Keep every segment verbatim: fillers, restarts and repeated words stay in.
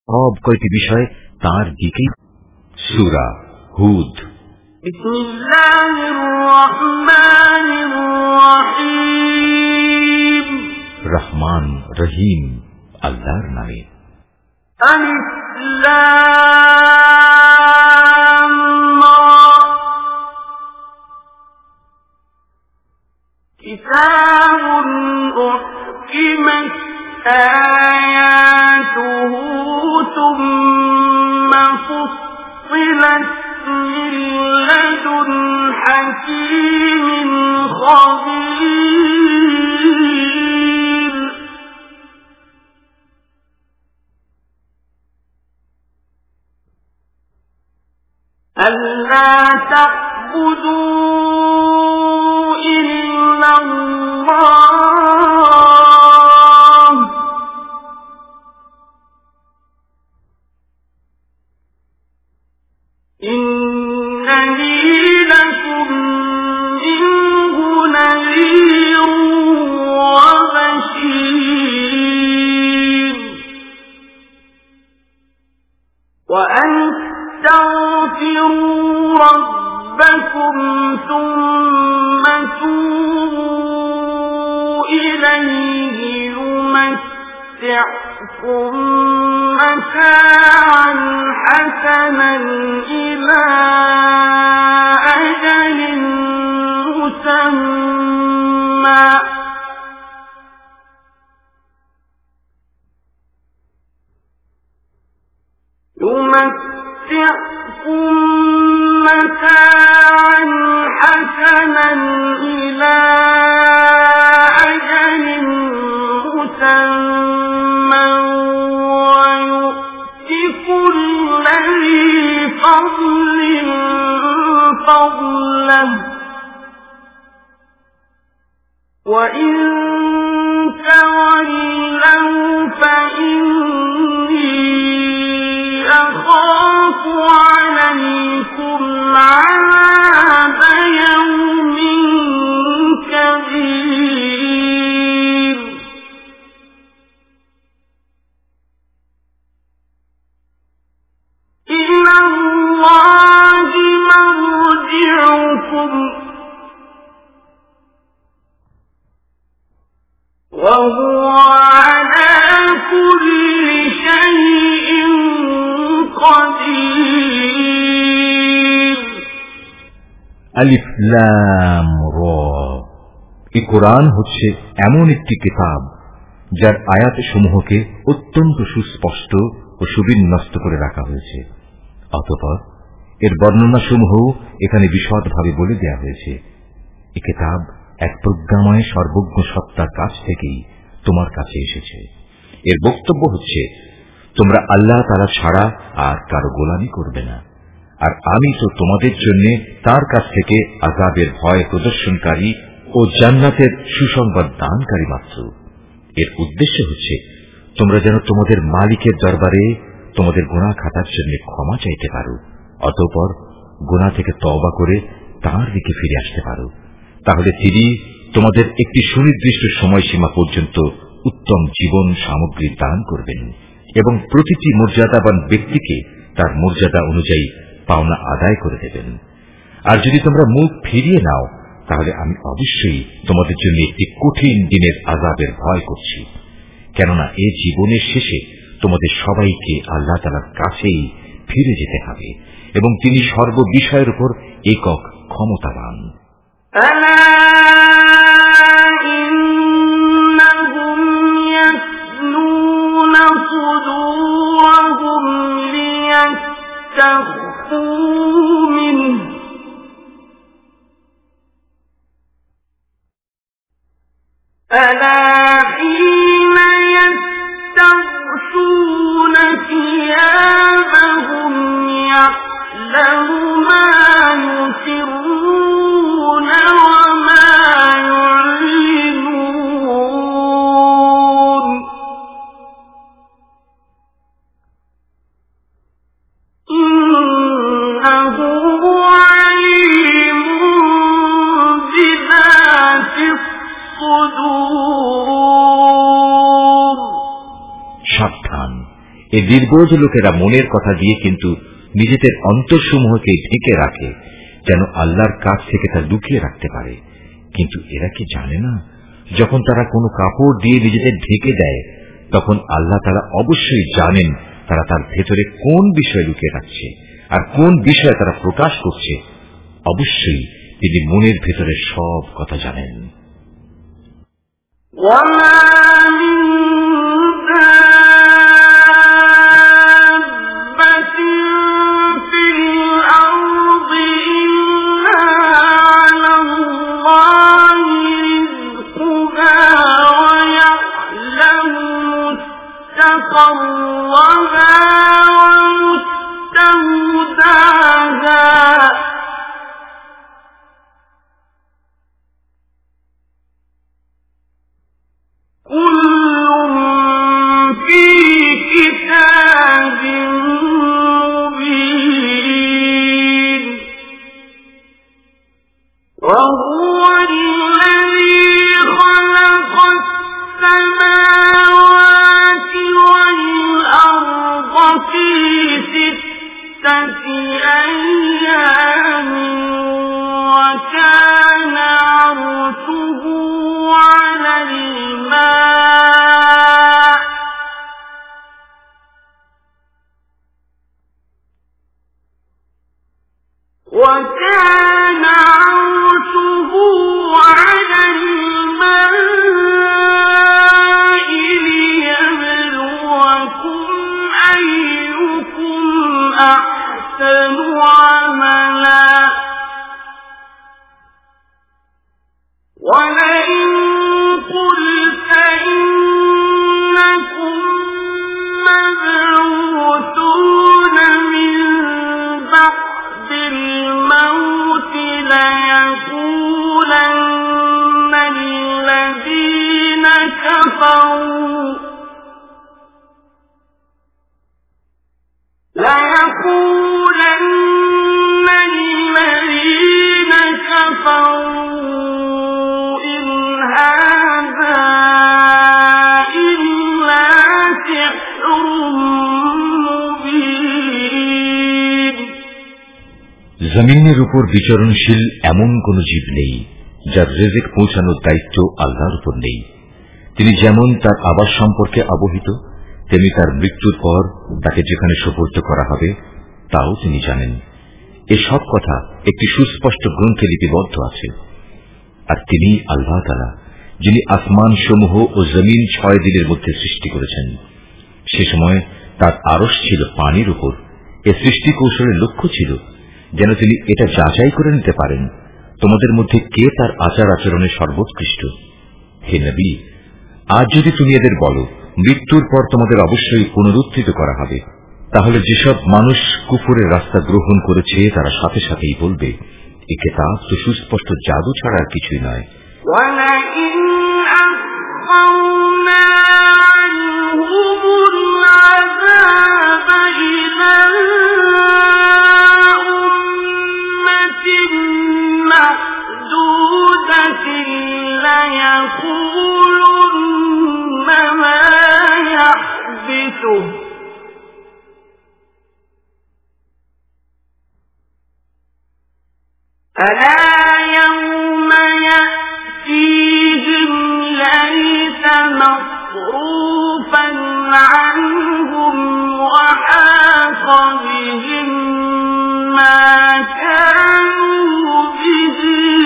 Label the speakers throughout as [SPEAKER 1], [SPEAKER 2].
[SPEAKER 1] সব কয়টি বিষয় তার দিকে। সূরা হুদ।
[SPEAKER 2] বিসমিল্লাহির রহমানির রহিম।
[SPEAKER 1] রহমান রহিম আল্লাহর নামে।
[SPEAKER 2] আলিফ লাম রা। কিতাবুন উহকিমাত আয়াতুহু থুম্মা ফুসসিলাত মিন লাদুন হাকীমিন খবীর। أَلَّا تَعْبُدُوا إِلَّا اللَّهَ إِنَّنِي لَكُمْ مِنْهُ نَذِيرٌ وَبَشِيرٌ وَأَنْ اسْتَغْفِرُوا رَبَّكُمْ ثُمَّ تُوبُوا إِلَيْهِ يُمَتِّعْكُم مَّتَاعًا حَسَنًا إِلَىٰ أَجَلٍ مُّسَمًّى يُمَتِّعْكُم مَّتَاعًا حَسَنًا إِلَىٰ أَجَلٍ مُّسَمًّى وَيُؤْتِ كُلَّ ذِي فَضْلٍ فَضْلَهُ وَإِن تَوَلَّوْا فَإِنِّي أَخَافُ عَلَيْكُمْ عَذَابَ يَوْمٍ كَبِيرٍ إِلَى اللَّهِ مَرْجِعُكُمْ وَهُوَ عَلَى كُلِّ شَيْءٍ قدير।
[SPEAKER 1] আলিফ লাম রা। এই কোরআন হচ্ছে এমন একটি কিতাব যার আয়াত সমূহকে অত্যন্ত সুস্পষ্ট ও সুবিন্যস্ত করে রাখা হয়েছে। অতঃপর এর বর্ণনা সমূহ এখানে বিশদভাবে বলে দেওয়া হয়েছে। এই কিতাব এক প্রজ্ঞাময় সর্বজ্ঞ সত্তার কাছ থেকেই তোমার কাছে এসেছে। এর বক্তব্য হচ্ছে, তোমরা আল্লাহ তাআলা ছাড়া আর কারো গোলামি করবে না, আর আমি তো তোমাদের জন্য তার কাছ থেকে আযাবের ভয় প্রদর্শনকারী ও জান্নাতের সুসংবাদ দানকারী মাত্র। এর উদ্দেশ্য হচ্ছে তোমরা যেন তোমাদের মালিকের দরবারে তোমাদের গুনাহ খাতার জন্য ক্ষমা চাইতে পারো, অতঃপর গুনাহ থেকে তওবা করে তাঁর দিকে ফিরে আসতে পারো। তাহলে তিনি তোমাদের একটি সুনির্দিষ্ট সময়সীমা পর্যন্ত উত্তম জীবন সামগ্রী দান করবেন এবং প্রতিটি মর্যাদাবান ব্যক্তিকে তার মর্যাদা অনুযায়ী পাওনা আদায় করে দেবেন। আর যদি তোমরা মুখ ফিরিয়ে নাও, তাহলে আমি অবশ্যই তোমাদের জন্য একটি কঠিন দিনের আযাবের ভয় করছি, কেননা এ জীবনের শেষে তোমাদের সবাইকে আল্লাহ তাআলার কাছেই ফিরে যেতে হবে এবং তিনি সর্ববিষয়ের উপর একক ক্ষমতাবান।
[SPEAKER 2] صدورهم ليستخفوا منه ألا حين يستغشون ثيابهم يعلم ما يسرون وما يعلنون إنه عليم بذات الصدور।
[SPEAKER 1] সাবধান, এই নির্বোধ লোকেরা মনের কথা দিয়ে কিন্তু নিজেদের অন্তরসমূহকে ঢেকে রাখে, যেন আল্লাহর কাছ থেকে তা লুকিয়ে রাখতে পারে। কিন্তু এরা কি জানে না, যখন তারা কোনো কাপড় দিয়ে নিজেদের ঢেকে দেয়, তখন আল্লাহ তারা অবশ্যই জানেন তারা তার ভেতরে কোন বিষয় লুকিয়ে রাখছে আর কোন বিষয় তারা প্রকাশ করছে। অবশ্যই তিনি মনের ভেতরে সব কথা জানেন। জমিনের উপর বিচরণশীল এমন কোন জীব নেই যার রিজিক পৌঁছানোর দায়িত্ব আল্লাহর উপর নেই। তিনি যেমন তার আবাস সম্পর্কে অবহিত, তেমনি তার মৃত্যুর পর তাকে যেখানে সুপর্দ করা হবে তাও তিনি জানেন। এসব কথা একটি সুস্পষ্ট গ্রন্থে লিপিবদ্ধ আছে। আর তিনি আল্লাহ তাআলা, যিনি আসমান সমূহ ও জমিন ছয় দিনের মধ্যে সৃষ্টি করেছেন। সে সময় তার আরশ ছিল পানির উপর। এ সৃষ্টি কৌশলের লক্ষ্য ছিল যেন তিনি এটা যাচাই করে নিতে পারেন তোমাদের মধ্যে কে তার আচার আচরণে সর্বোৎকৃষ্ট। হে নবী, আজ যদি তুমি এদের বলো মৃত্যুর পর তোমাদের অবশ্যই পুনরুত্থিত করা হবে, তাহলে যেসব মানুষ কুফরের রাস্তা গ্রহণ করেছে তারা সাথে সাথেই বলবে, এ কিতাব তো সুস্পষ্ট জাদু ছাড়া আর কিছুই নয়।
[SPEAKER 2] ألا يوم يأتيهم ليس مصروفا عنهم وحاق بهم ما كانوا به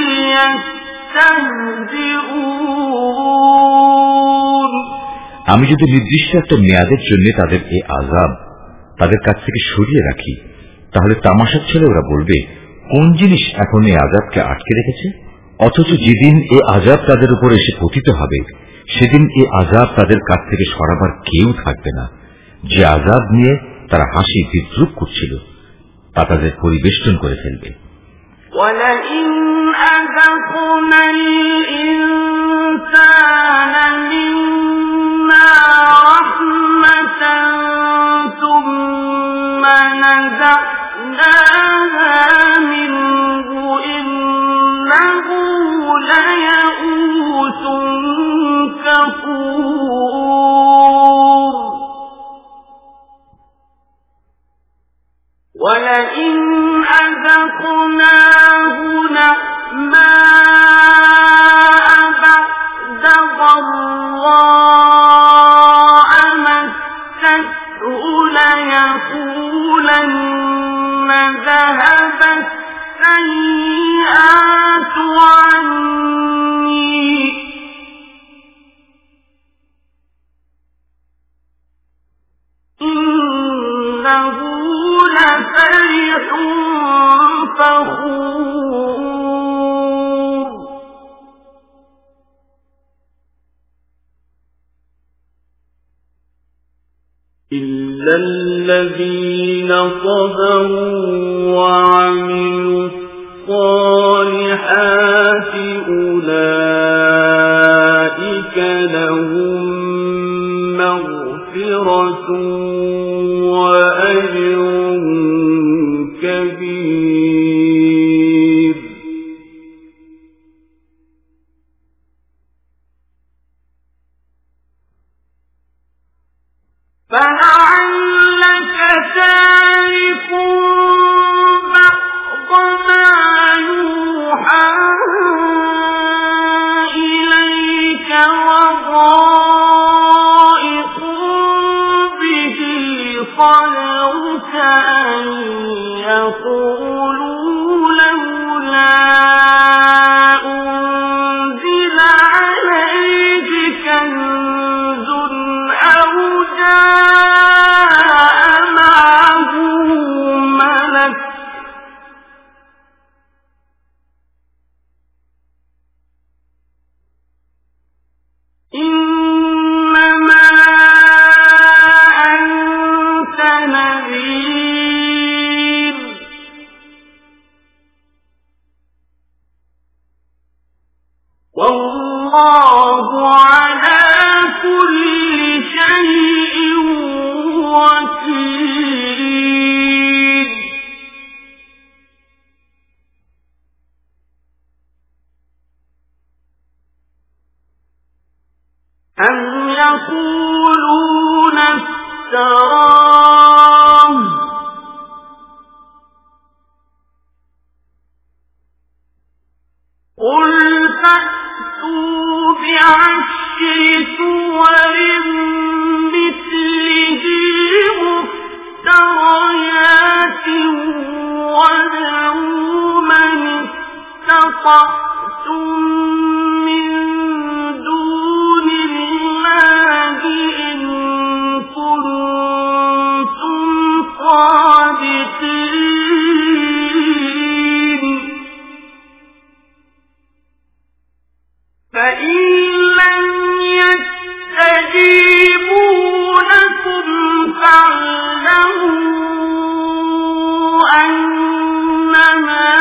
[SPEAKER 2] يستهزئون।
[SPEAKER 1] আমি যদি নির্দিষ্ট একটা মেয়াদের জন্য তাদের এই আযাব তাদের কাছ থেকে সরিয়ে রাখি, তাহলে তামাশার ছেলে ওরা বলবে, কোন জিনিস এখন এই আযাবকে আটকে রেখেছে? অথচ যেদিন এ আযাব তাদের উপর এসে পতিত হবে, সেদিন এ আযাব তাদের কাছ থেকে সরাবার কেউ থাকবে না। যে আযাব নিয়ে তারা হাসি বিদ্রুপ করছিল তা তাদের পরিবেষ্টন করে ফেলবে।
[SPEAKER 2] وَلَئِنْ أَذَقْنَا الْإِنسَانَ مِنَّا رَحْمَةً ثُمَّ نَزَعْنَاهَا مِنْهُ إِنَّهُ لَيَئُوسٌ كَفُورٌ। ولئن أذقناه نعماء بعد ضراء مسته ليقولن ذهب السيئات عني إنه لفرح فخور إلا الذين صبروا وعملوا الصالحات أولئك لهم مغفرة وأجر كبير فلعلك تارك بعض ما يوحى إليك وضائق به صدرك أن يقولوا لولا أنزل عليه كنز أو جاء معه ملك إنما أنت نذير والله على كل شيء وكيل أم يقولون افتراه قل فأتوا بعشر سور مثله مفتريات وادعوا من استطعتم من دون الله إن كنتم صادقين فإن لم يستجيبوا لكم فاعلموا أنما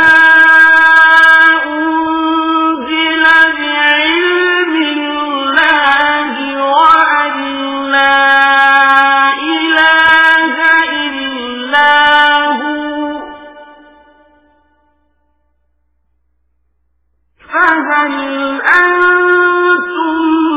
[SPEAKER 2] أنزل بعلم الله وأن لا إله إلا هو فهل أنتم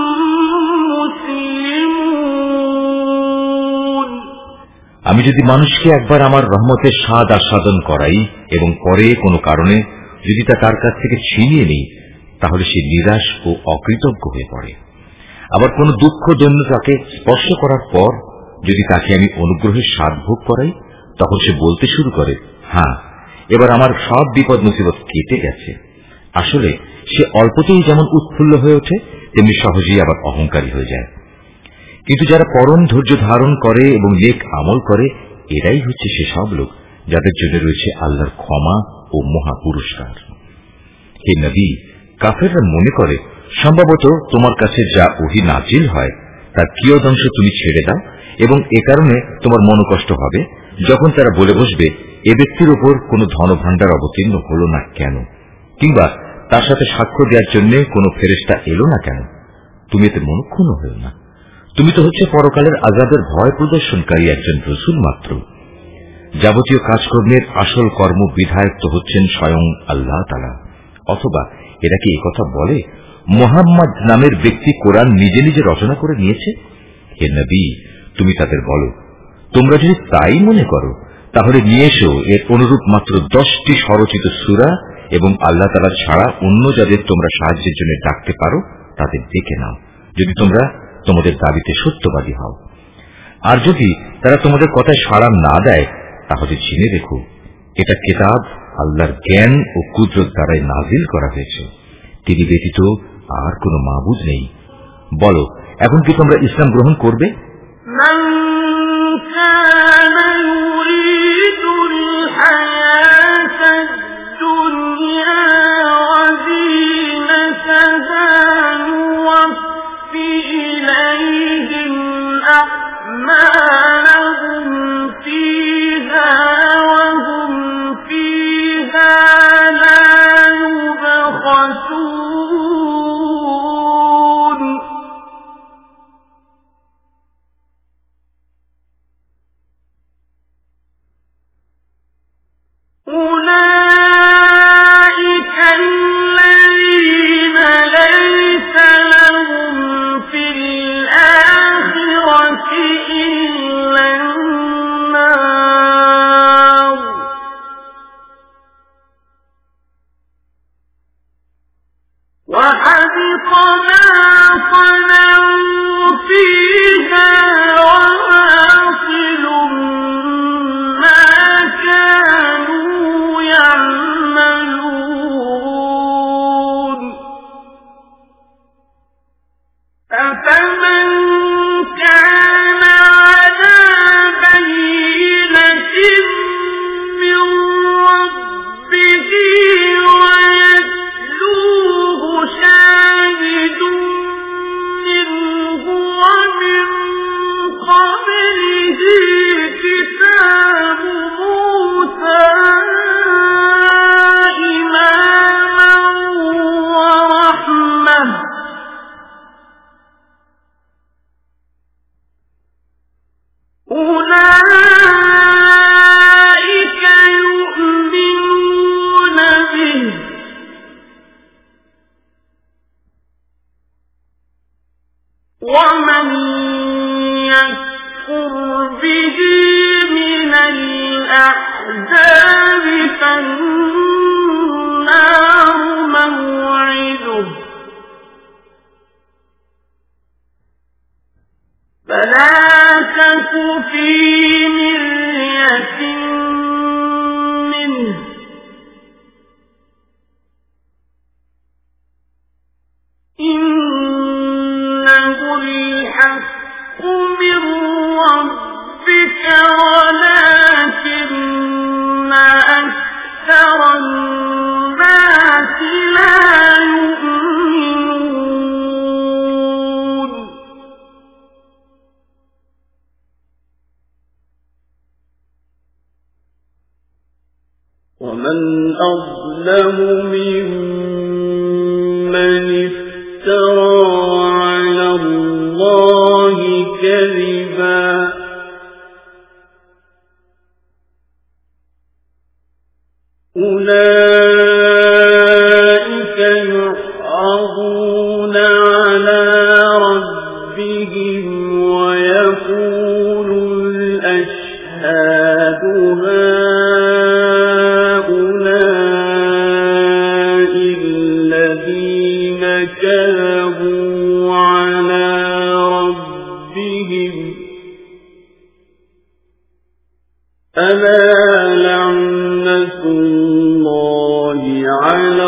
[SPEAKER 2] مسلمون
[SPEAKER 1] আমি যদি মানুষকে একবার আমার রহমতের স্বাদ আস্বাদন করাই এবং পরে কোনো কারণে যদি তা তার কাছ থেকে ছিনিয়ে নিই তাহলে সে নিরাশ ও অকৃতজ্ঞ হয়ে পড়ে। আবার কোন দুঃখ দৈন্য তাকে স্পর্শ করার পর যদি তাকে আমি অনুগ্রহের স্বাদ ভোগ করাই তখন সে বলতে শুরু করে, হ্যাঁ এবার আমার সব বিপদ মুসিবত কেটে গেছে। আসলে সে অল্পতেই যেমন উৎফুল্ল হয়ে ওঠে তেমনি সহজেই আবার অহংকারী হয়ে যায়। কিন্তু যারা পরম ধৈর্য ধারণ করে এবং নেক আমল করে এরাই হচ্ছে সেসব লোক যাদের জন্য রয়েছে আল্লাহর ক্ষমা ও মহা পুরস্কার। হে নবী, কাফেররা মনে করে সম্ভবত তোমার কাছে যা ওহী নাজিল হয় তার কিয়দংশ তুমি ছেড়ে দাও এবং এ কারণে তোমার মনোকষ্ট হবে যখন তারা বলে বসবে এ ব্যক্তির উপর কোন ধনভাণ্ডার অবতীর্ণ হল না কেন, কিংবা তার সাথে সাক্ষ্য দেওয়ার জন্য কোন ফেরেশতা এলো না কেন। তুমি এতে মনক্ষুণ্ণ হও না, তুমি তো হচ্ছে পরকালের আযাবের ভয় প্রদর্শনকারী একজন রাসূল মাত্র। যাবতীয় কাজকর্মের আসল কর্ম বিধায়ক তো হচ্ছেন স্বয়ং আল্লাহ তাআলা। অথবা এরা কি একথা বলে মুহাম্মদ নামের ব্যক্তি কোরআন নিজে নিজে রচনা করে নিয়েছে? হে নবী, তুমি তাদের বলো তোমরা যদি তাই মনে করো তাহলে নিয়ে এসো এর অনুরূপ মাত্র দশটি স্বরচিত সূরা এবং আল্লাহ তাআলা ছাড়া অন্য যাদের তোমরা সাহায্যের জন্য ডাকতে পারো তাদের ডেকে নাও, যদি তোমরা তোমাদের দাবিতে সত্যবাদী হও। আর যদি তারা তোমাদের কথায় সাড়া না দেয়, তাহলে জেনে রেখো এটা কিতাব আল্লাহর জ্ঞান ও কুদরত দ্বারাই নাজিল করা হয়েছে। তিনি ব্যতীত আর কোনো মাবুদ নেই। বলো, এখন কি তোমরা ইসলাম গ্রহণ করবে?
[SPEAKER 2] ومن أظلم ممن افترى على الله كذبا أولئك يعرضون على ربهم ويقول الأشهاد كذبوا على ربهم ألا لعنة الله على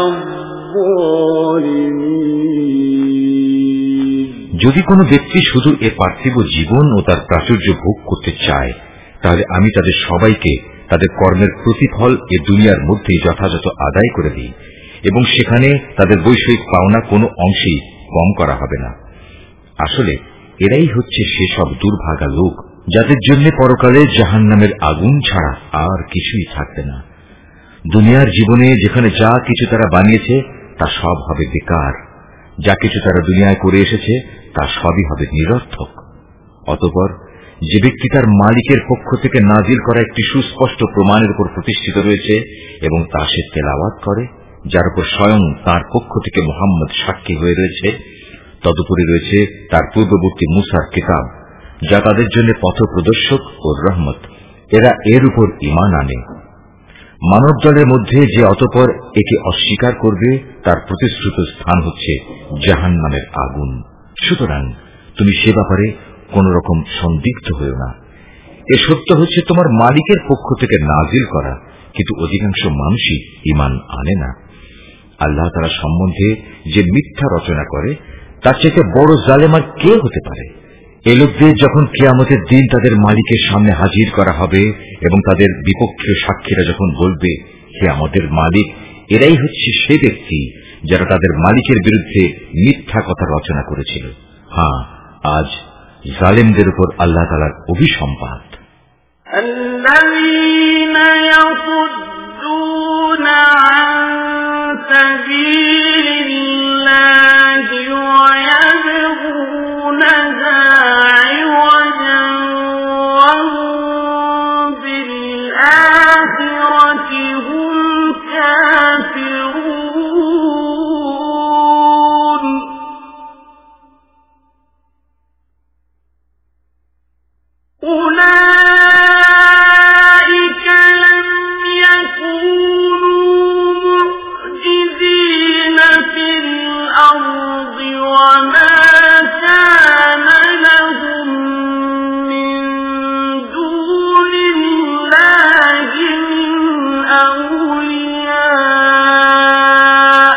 [SPEAKER 2] الظالمين।
[SPEAKER 1] যদি কোনো ব্যক্তি শুধু এ পার্থিব জীবন ও তার প্রাচুর্য ভোগ করতে চায়, তাহলে আমি তাদের সবাইকে তাদের কর্মের প্রতিফল এ দুনিয়ার মধ্যেই যথাযথ আদায় করে দিই এবং সেখানে তাদের বৈষয়িক পাওনা কোনো অংশেই কম করা হবে না। আসলে এরাই হচ্ছে সেসব দুর্ভাগা লোক যাদের জন্য পরকালে জাহান্নামের আগুন ছাড়া আর কিছুই থাকবে না। দুনিয়ার জীবনে যেখানে যা কিছু তারা বানিয়েছে তা সব হবে বেকার, যা কিছু তারা দুনিয়ায় করে এসেছে তা সবই হবে নিরর্থক। অতঃপর যে ব্যক্তি তার মালিকের পক্ষ থেকে নাজিল করা একটি সুস্পষ্ট প্রমাণের উপর প্রতিষ্ঠিত রয়েছে এবং তা সে তেলাওয়াত করে, যার উপর স্বয়ং তার পক্ষ থেকে মুহাম্মদ সাক্ষী হয়ে রয়েছে, তদুপরি রয়েছে তার পূর্ববর্তী মুসার কিতাব, যা তাদের জন্য পথ প্রদর্শক ও রহমত, এরা এর উপর ঈমান আনে। মানব দলের মধ্যে যে অতঃপর একে অস্বীকার করবে তার প্রতিশ্রুত স্থান হচ্ছে জাহান্নামের আগুন। সুতরাং তুমি সে ব্যাপারে কোন রকম সন্দিগ্ধ হও না। এ সত্য হচ্ছে তোমার মালিকের পক্ষ থেকে নাজিল করা, কিন্তু অধিকাংশ মানুষই ঈমান আনে না। আল্লাহ তাআলা সম্বন্ধে যে মিথ্যা রচনা করে তার চেয়ে বড় জালেম আর কে হতে পারে? এ লোকদের যখন কিয়ামতের দিন তাদের মালিকের সামনে হাজির করা হবে এবং তাদের বিপক্ষে সাক্ষীরা যখন বলবে, হে আমাদের মালিক, এরাই হচ্ছে সে ব্যক্তি যারা তাদের মালিকের বিরুদ্ধে মিথ্যা কথা রচনা করেছিল। হ্যাঁ, আজ জালেমদের উপর আল্লাহ তাআলার অভিসম্পাত।
[SPEAKER 2] الذين يصدون عن سبيل الله ويبغونها عوجا وهم بالآخرة هم كافرون أولئك لم يكونوا معجزين في الأرض وما كان لهم من دون الله من أولياء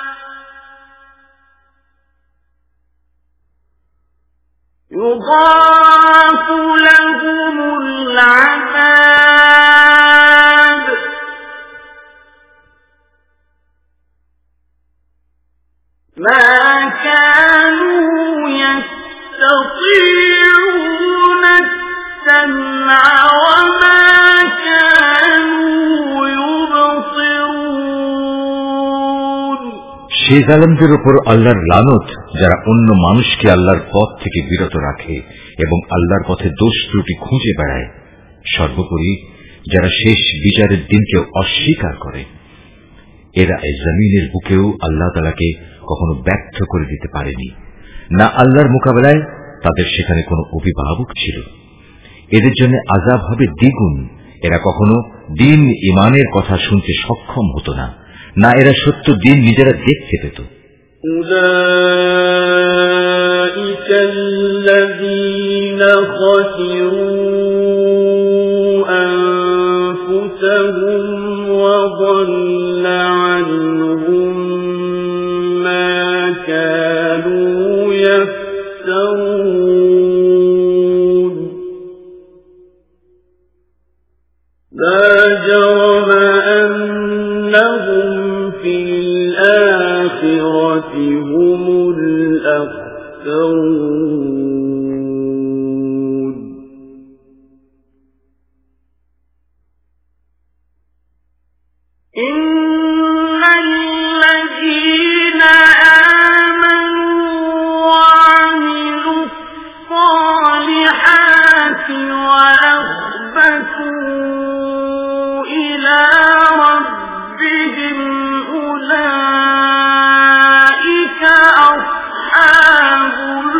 [SPEAKER 2] يضاعف لهم العذاب ما كانوا يستطيعون السمع وما كانوا يبصرون
[SPEAKER 1] সে জালেমদের উপর আল্লাহর লানত যারা অন্য মানুষকে আল্লাহর পথ থেকে বিরত রাখে এবং আল্লাহর পথে দোষ ত্রুটি খুঁজে বেড়ায়। সর্বোপরি যারা শেষ বিচারের দিনকে অস্বীকার করে। এরা এই জমিনের বুকেও আল্লাহ তাআলাকে কখনো ব্যর্থ করে দিতে পারেনি, না আল্লাহর মোকাবেলায় তাদের সেখানে কোনো অভিভাবক ছিল। এদের জন্য আযাব হবে দ্বিগুণ। এরা কখনো দিন ঈমানের কথা শুনতে সক্ষম হতো না, না এরা সত্য দিন নিজেরা দেখতে পেত।
[SPEAKER 2] أولئك الذين خسروا أنفسهم وضل عنهم ما كانوا يفترون لا جرم أنهم في الآخرة هم الأخسرون إن الذين آمنوا وعملوا الصالحات وأخبتوا إلى ربهم أولئك أصحاب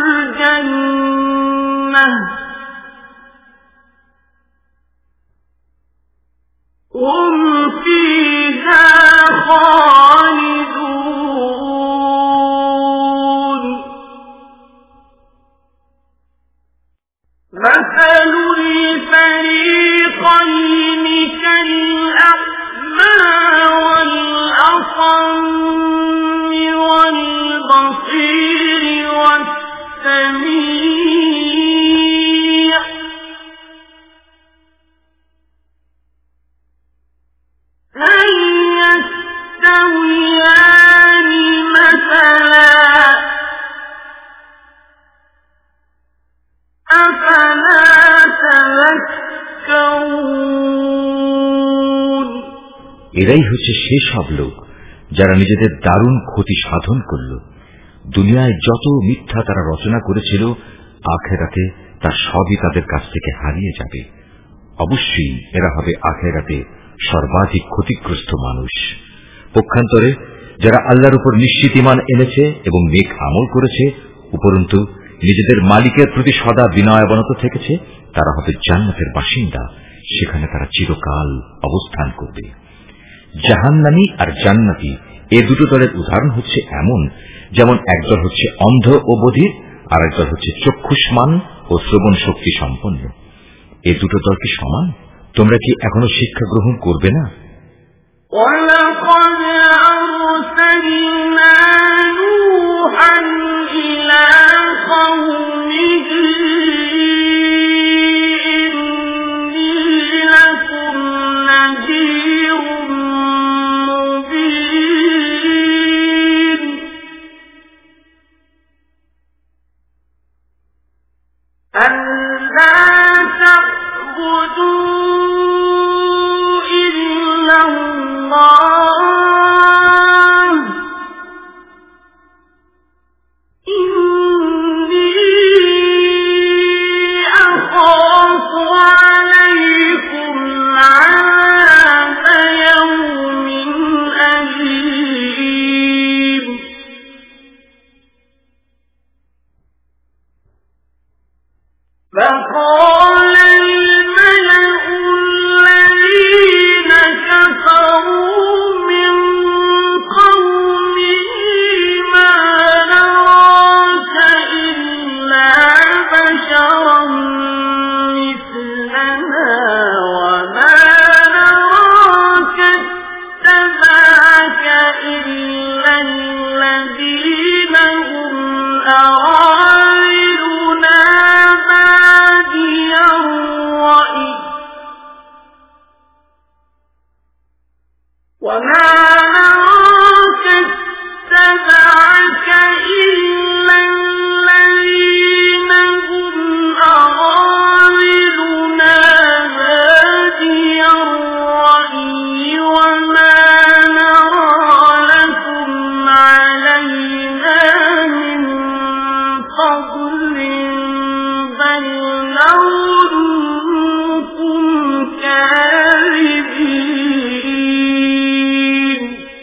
[SPEAKER 2] الجنة هم فيها خالدون مثل الفريقين كالأعمى والأصم والبصير والسميع هل يستويان مثلا أفلا تذكرون
[SPEAKER 1] এরাই হচ্ছে সেই সব লোক যারা নিজেদের দারুণ ক্ষতি সাধন করল। দুনিয়ায় যত মিথ্যা তারা রচনা করেছিল, আখেরাতে তার সবই তাদের কাছ থেকে হারিয়ে যাবে। অবশ্যই এরা হবে আখেরাতে সর্বাধিক ক্ষতিগ্রস্ত মানুষ। পক্ষান্তরে যারা আল্লাহর উপর নিশ্চিত ঈমান এনেছে এবং নেক আমল করেছে, উপরন্তু নিজেদের মালিকের প্রতি সদা বিনয়াবনত থেকেছে, তারা হবে জান্নাতের বাসিন্দা। সেখানে তারা চিরকাল অবস্থান করবে। জাহান্নামী আর জান্নাতি এ দুটো দলের উদাহরণ হচ্ছে এমন, যেমন একদল হচ্ছে অন্ধ ও বধির, আর একদল হচ্ছে চক্ষুষ্মান ও শ্রবণ শক্তি সম্পন্ন। এ দুটো দল কি সমান? তোমরা কি এখনো শিক্ষা গ্রহণ করবে না?
[SPEAKER 2] وَلَقَدْ أَرْسَلْنَا نُوحًا إِلَى قَوْمِهِ إِنِّي لَكُمْ نَذِيرٌ مُّبِينٌ أَلَّا تَعْبُدُوا إِلَّا اللَّهَ إِنِّي أَخَافُ عَلَيْكُمْ عَذَابَ يَوْمٍ أَلِيمٍ فَقَالَ الْمَلَأُ الَّذِينَ كَفَرُوا مِن قَوْمِهِ مَا نَرَاكَ إِلَّا بَشَرًا مِثْلَنَا وَمَا نَرَاكَ اتَّبَعَكَ إِلَّا الَّذِينَ هُمْ أَرَاذِلُنَا بَادِيَ الرَّأْيِ وَمَا نَرَاكَ اتَّبَعَكَ إِلَّا الَّذِينَ هُمْ أَرَاذِلُنَا بَادِيَ الرَّأْيِ وَمَا نَرَىٰ لَكُمْ عَلَيْنَا مِن فَضْلٍ بَلْ نَظُنُّكُمْ كَاذِبِينَ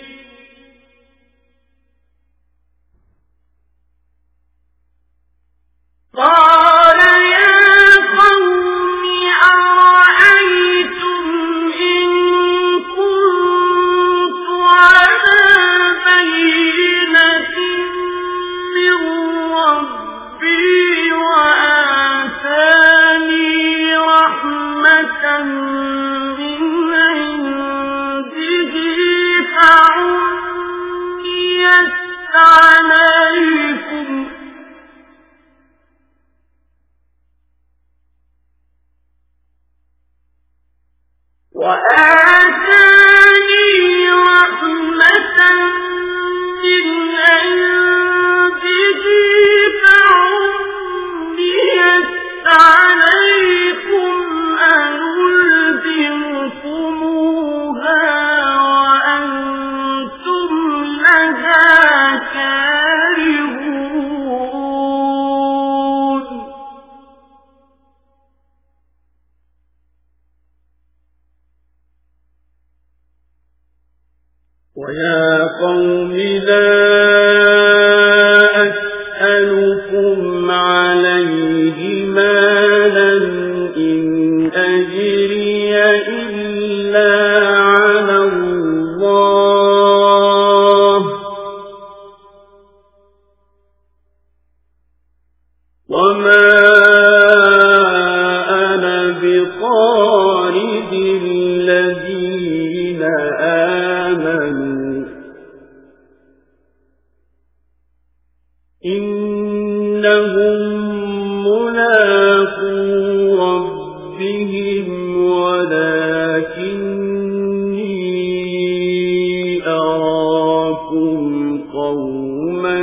[SPEAKER 2] قَالَ يَا قَوْمِ أَرَأَيْتُمْ إِن كُنتُ عَلَىٰ بَيِّنَةٍ مِّن رَّبِّي وَآتَانِي رَحْمَةً مِّنْ عِندِهِ فَعُمِّيَتْ عَلَيْكُمْ وَآتَانِي رَحْمَةً مِّنْ عِندِهِ فَعُمِّيَتْ عَلَيْكُمْ أَنُلْزِمُكُمُوهَا وَأَنتُمْ لَهَا كَارِهُونَ وَيَا قَوْمِ لَا أَسْأَلُكُمْ عَلَيْهِ مَالًا إِنْ أَجْرِيَ إِلَّا عَلَى اللَّهِ وَمَا أَنَا بِطَارِدِ الَّذِينَ آمَنُوا إِنَّهُم مُّلَاقُو رَبِّهِمْ وَلَكِنِّي أَرَاكُمْ قَوْمًا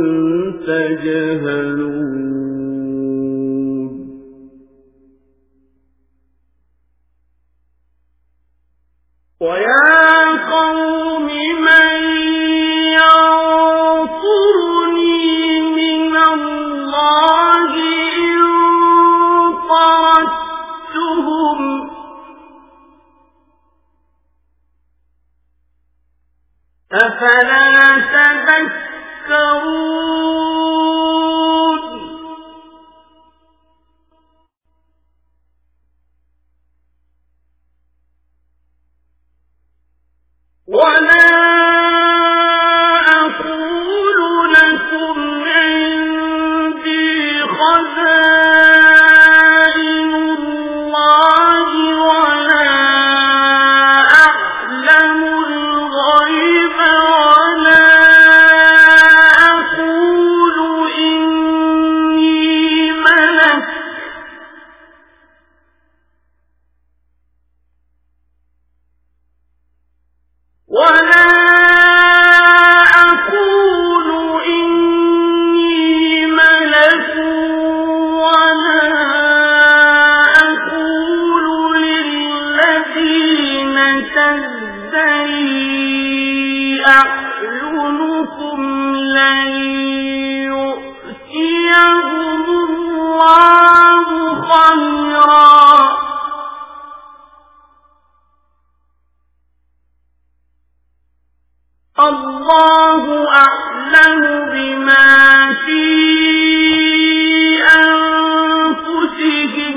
[SPEAKER 2] تَجْهَلُونَ وَيَا قَوْمِ مَن يَنصُرُنِي مِنَ اللَّهِ إِن طَرَدتُّهُمْ أَفَلَا تَذَكَّرُونَ تزدري أعينكم لن يؤتيهم الله خيرا الله أعلم بما في أنفسهم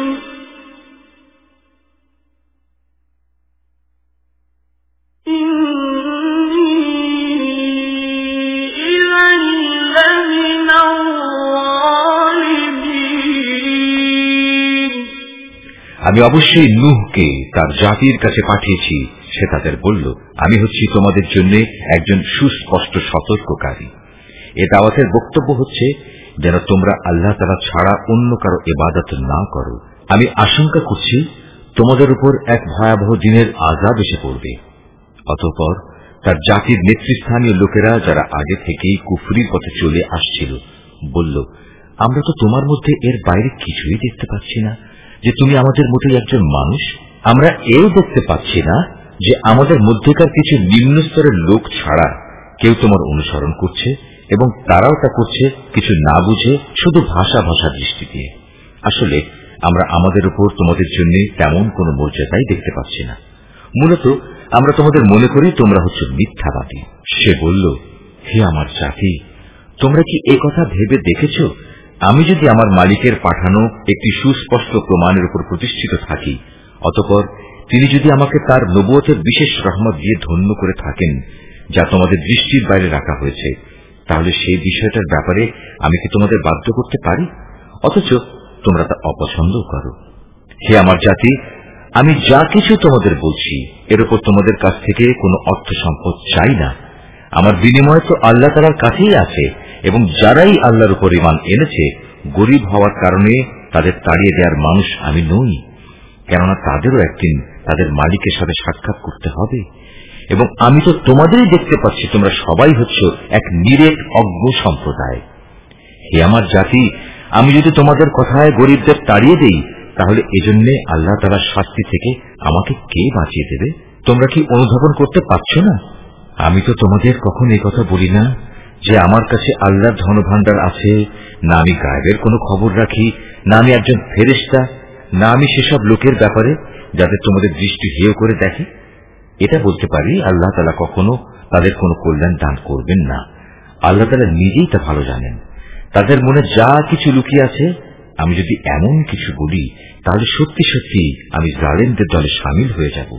[SPEAKER 2] إني إذا لمن الظالمين
[SPEAKER 1] আমি অবশ্যই নূহকে তার জাতির কাছে পাঠিয়েছি। সে তাদের বলল, আমি হচ্ছি তোমাদের জন্য একজন সুস্পষ্ট সতর্ককারী। এ দাওয়াতের বক্তব্য হচ্ছে যেন তোমরা আল্লাহ তাআলা ছাড়া অন্য কারো ইবাদত না করো। আমি আশঙ্কা করছি তোমাদের উপর এক ভয়াবহ দিনের আযাব এসে পড়বে। অতঃপর তার জাতির নেতৃস্থানীয় লোকেরা, যারা আগে থেকেই কুফরির পথে চলে আসছিল, বলল, আমরা তো তোমার মধ্যে এর বাইরে কিছুই দেখতে পাচ্ছি না যে তুমি আমাদের মতোই একজন মানুষ। আমরা এও দেখতে পাচ্ছি না যে আমাদের মধ্যেকার কিছু নিম্ন স্তরের লোক ছাড়া কেউ তোমার অনুসরণ করছে, এবং তারাও তা করছে কিছু না বুঝে, শুধু ভাষা ভাষা দৃষ্টি দিয়ে। আসলে আমরা আমাদের উপর তোমাদের জন্য তেমন কোন মর্যাদাই দেখতে পাচ্ছি না। মূলত আমরা তোমাদের মনে করি তোমরা হচ্ছে মিথ্যাবাদী। সে বলল, হে আমার জাতি, তোমরা কি এ কথা ভেবে দেখেছ, আমি যদি আমার মালিকের পাঠানো একটি সুস্পষ্ট প্রমাণের উপর প্রতিষ্ঠিত থাকি, অতঃপর তিনি যদি আমাকে তার নবুয়তের বিশেষ রহমত দিয়ে ধন্য করে থাকেন, যা তোমাদের দৃষ্টির বাইরে রাখা হয়েছে, তাহলে সেই বিষয়টার ব্যাপারে আমি কি তোমাদের বাধ্য করতে পারি? অথচ তোমরা তা অপছন্দ করো। হে আমার জাতি, আমি যা কিছু তোমাদের বলছি এর উপর তোমাদের কাছ থেকে কোনো অর্থ সম্পদ চাই না। আমার বিনিময় তো আল্লাহ তাআলার কাছেই আছে, এবং যারাই আল্লাহর উপর ঈমান এনেছে, গরীব হওয়ার কারণে তাদের তাড়িয়ে দেওয়ার মানুষ আমি নই। কেননা তাদেরও একদিন তাদের মালিকের সাথে সাক্ষাৎ করতে হবে, এবং আমি তো তোমাদেরই দেখতে পাচ্ছি তোমরা সবাই হচ্ছ এক নিরেট অজ্ঞ সম্প্রদায়। হে আমার জাতি, আমি যদি তোমাদের কথায় গরীবদের তাড়িয়ে দেই, তাহলে এজন্য আল্লাহ তাআলার শাস্তি থেকে আমাকে কে বাঁচিয়ে দেবে? তোমরা কি অনুধাবন করতে পারছো না? আমি তো তোমাদের কখন এই কথা বলি না যে আমার কাছে আল্লাহর ধনভাণ্ডার আছে, না আমি গায়েবের কোনো খবর রাখি, না আমি একজন ফেরেশতা, না আমি সেসব লোকের ব্যাপারে যাদের তোমাদের দৃষ্টি হেয় করে দেখে। এটা বলতে পারি, আল্লাহ তাআলা কখনো তাদের কোনো কল্যাণ দান করবেন না। আল্লাহ তাআলা নিজেই তা ভালো জানেন। তাদের মনে যা কিছু লুকিয়ে আছে, আমি যদি এমন কিছু বলি, তাহলে সত্যি সত্যি আমি জালেমদের দলে শামিল হয়ে যাব।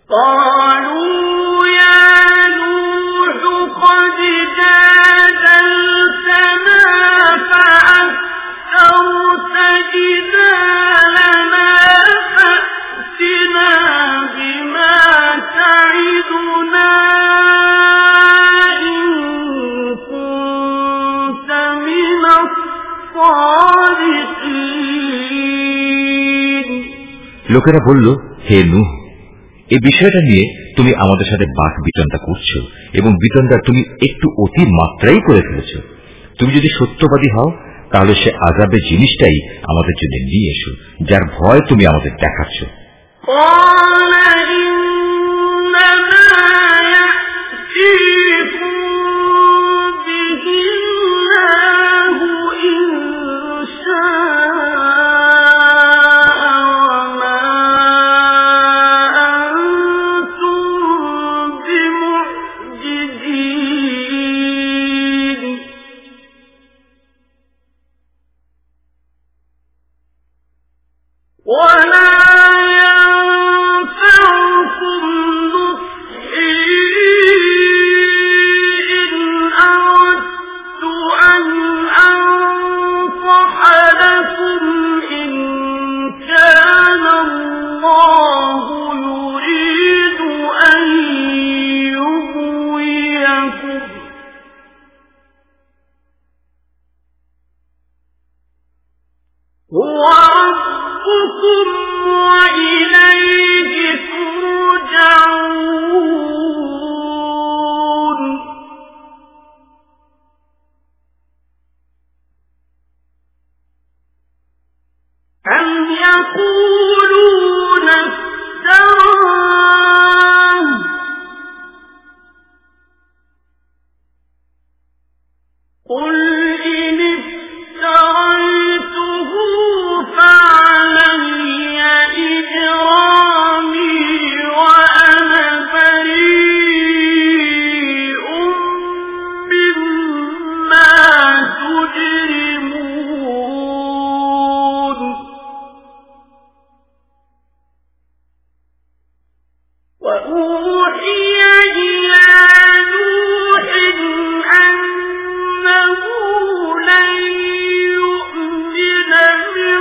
[SPEAKER 1] লোকেরা বলল, হে নূহ, এই বিষয়টা নিয়ে তুমি আমাদের সাথে বাক বিতণ্ডা করছো, এবং বিতণ্ডা তুমি একটু অতি মাত্রাই করে ফেলেছ। তুমি যদি সত্যবাদী হও, তাহলে সে আযাবের জিনিসটাই আমাদের জন্য নিয়ে এসো, যার ভয় তুমি আমাদের দেখাচ্ছ।
[SPEAKER 2] ولا ينفع وأوحي إلى نوح أنه لن يؤمن من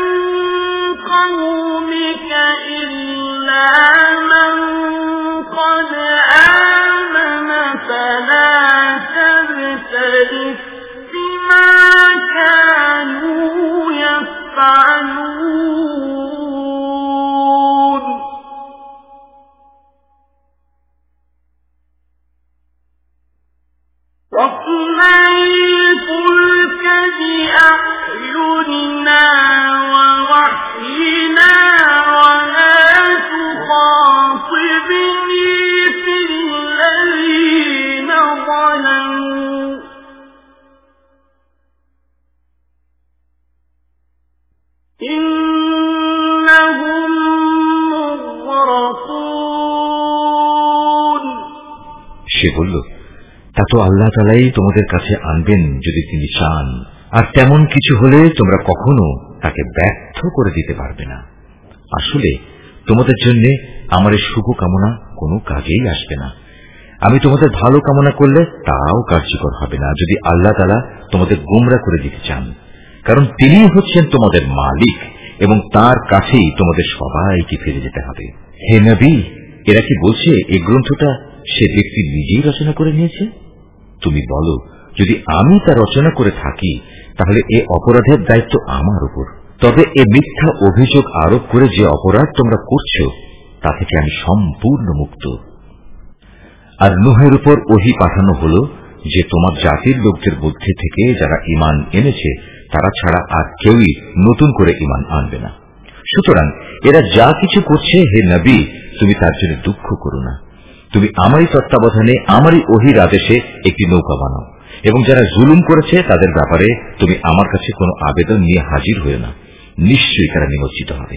[SPEAKER 2] قومك إلا من قد آمن فلا تبتئس بما كانوا يفعلون واصنع الفلك بأعيننا ووحينا ولا تخاطبني في الذين ظلموا إنهم مغرقون।
[SPEAKER 1] সে বলল, তা তো আল্লাহ তাআলাই তোমাদের কাছে আনবেন যদি তিনি চান, আর তেমন কিছু হলে তোমরা কখনো তাকে ব্যর্থ করে দিতে পারবে না। আসলে তোমাদের জন্য আমার এই শুভ কামনা কোনো কাজেই আসবে না। আমি তোমাদের ভালো কামনা করলে তাও কার্যকর হবে না যদি আল্লাহ তাআলা তোমাদের গোমরা করে দিতে চান, কারণ তিনি হচ্ছেন তোমাদের মালিক এবং তার কাছেই তোমাদের সবাইকে ফিরে যেতে হবে। হে নবী, এরা কি বলছে এই গ্রন্থটা সে ব্যক্তি নিজেই রচনা করে নিয়েছে? তুমি বলো, যদি আমি তা রচনা করে থাকি তাহলে এ অপরাধের দায়িত্ব আমার উপর। তবে এ মিথ্যা অভিযোগ আরোপ করে যে অপরাধ তোমরা করছো তা থেকে আমি সম্পূর্ণ মুক্ত। আর নূহের উপর ওহী পাঠানো হল যে তোমার জাতির লোকদের মধ্যে থেকে যারা ঈমান এনেছে তারা ছাড়া আর কেউই নতুন করে ঈমান আনবে না। সুতরাং এরা যা কিছু করছে, হে নবী, তুমি তার জন্য দুঃখ করো না। তুমি আমারই তত্ত্বাবধানে আমারই ওহীর আদেশে একটি নৌকা বানাও, এবং যারা জুলুম করেছে তাদের ব্যাপারে তুমি আমার কাছে কোনো আবেদন নিয়ে হাজির হয়ে না। নিশ্চয়ই তারা নিমজ্জিত হবে।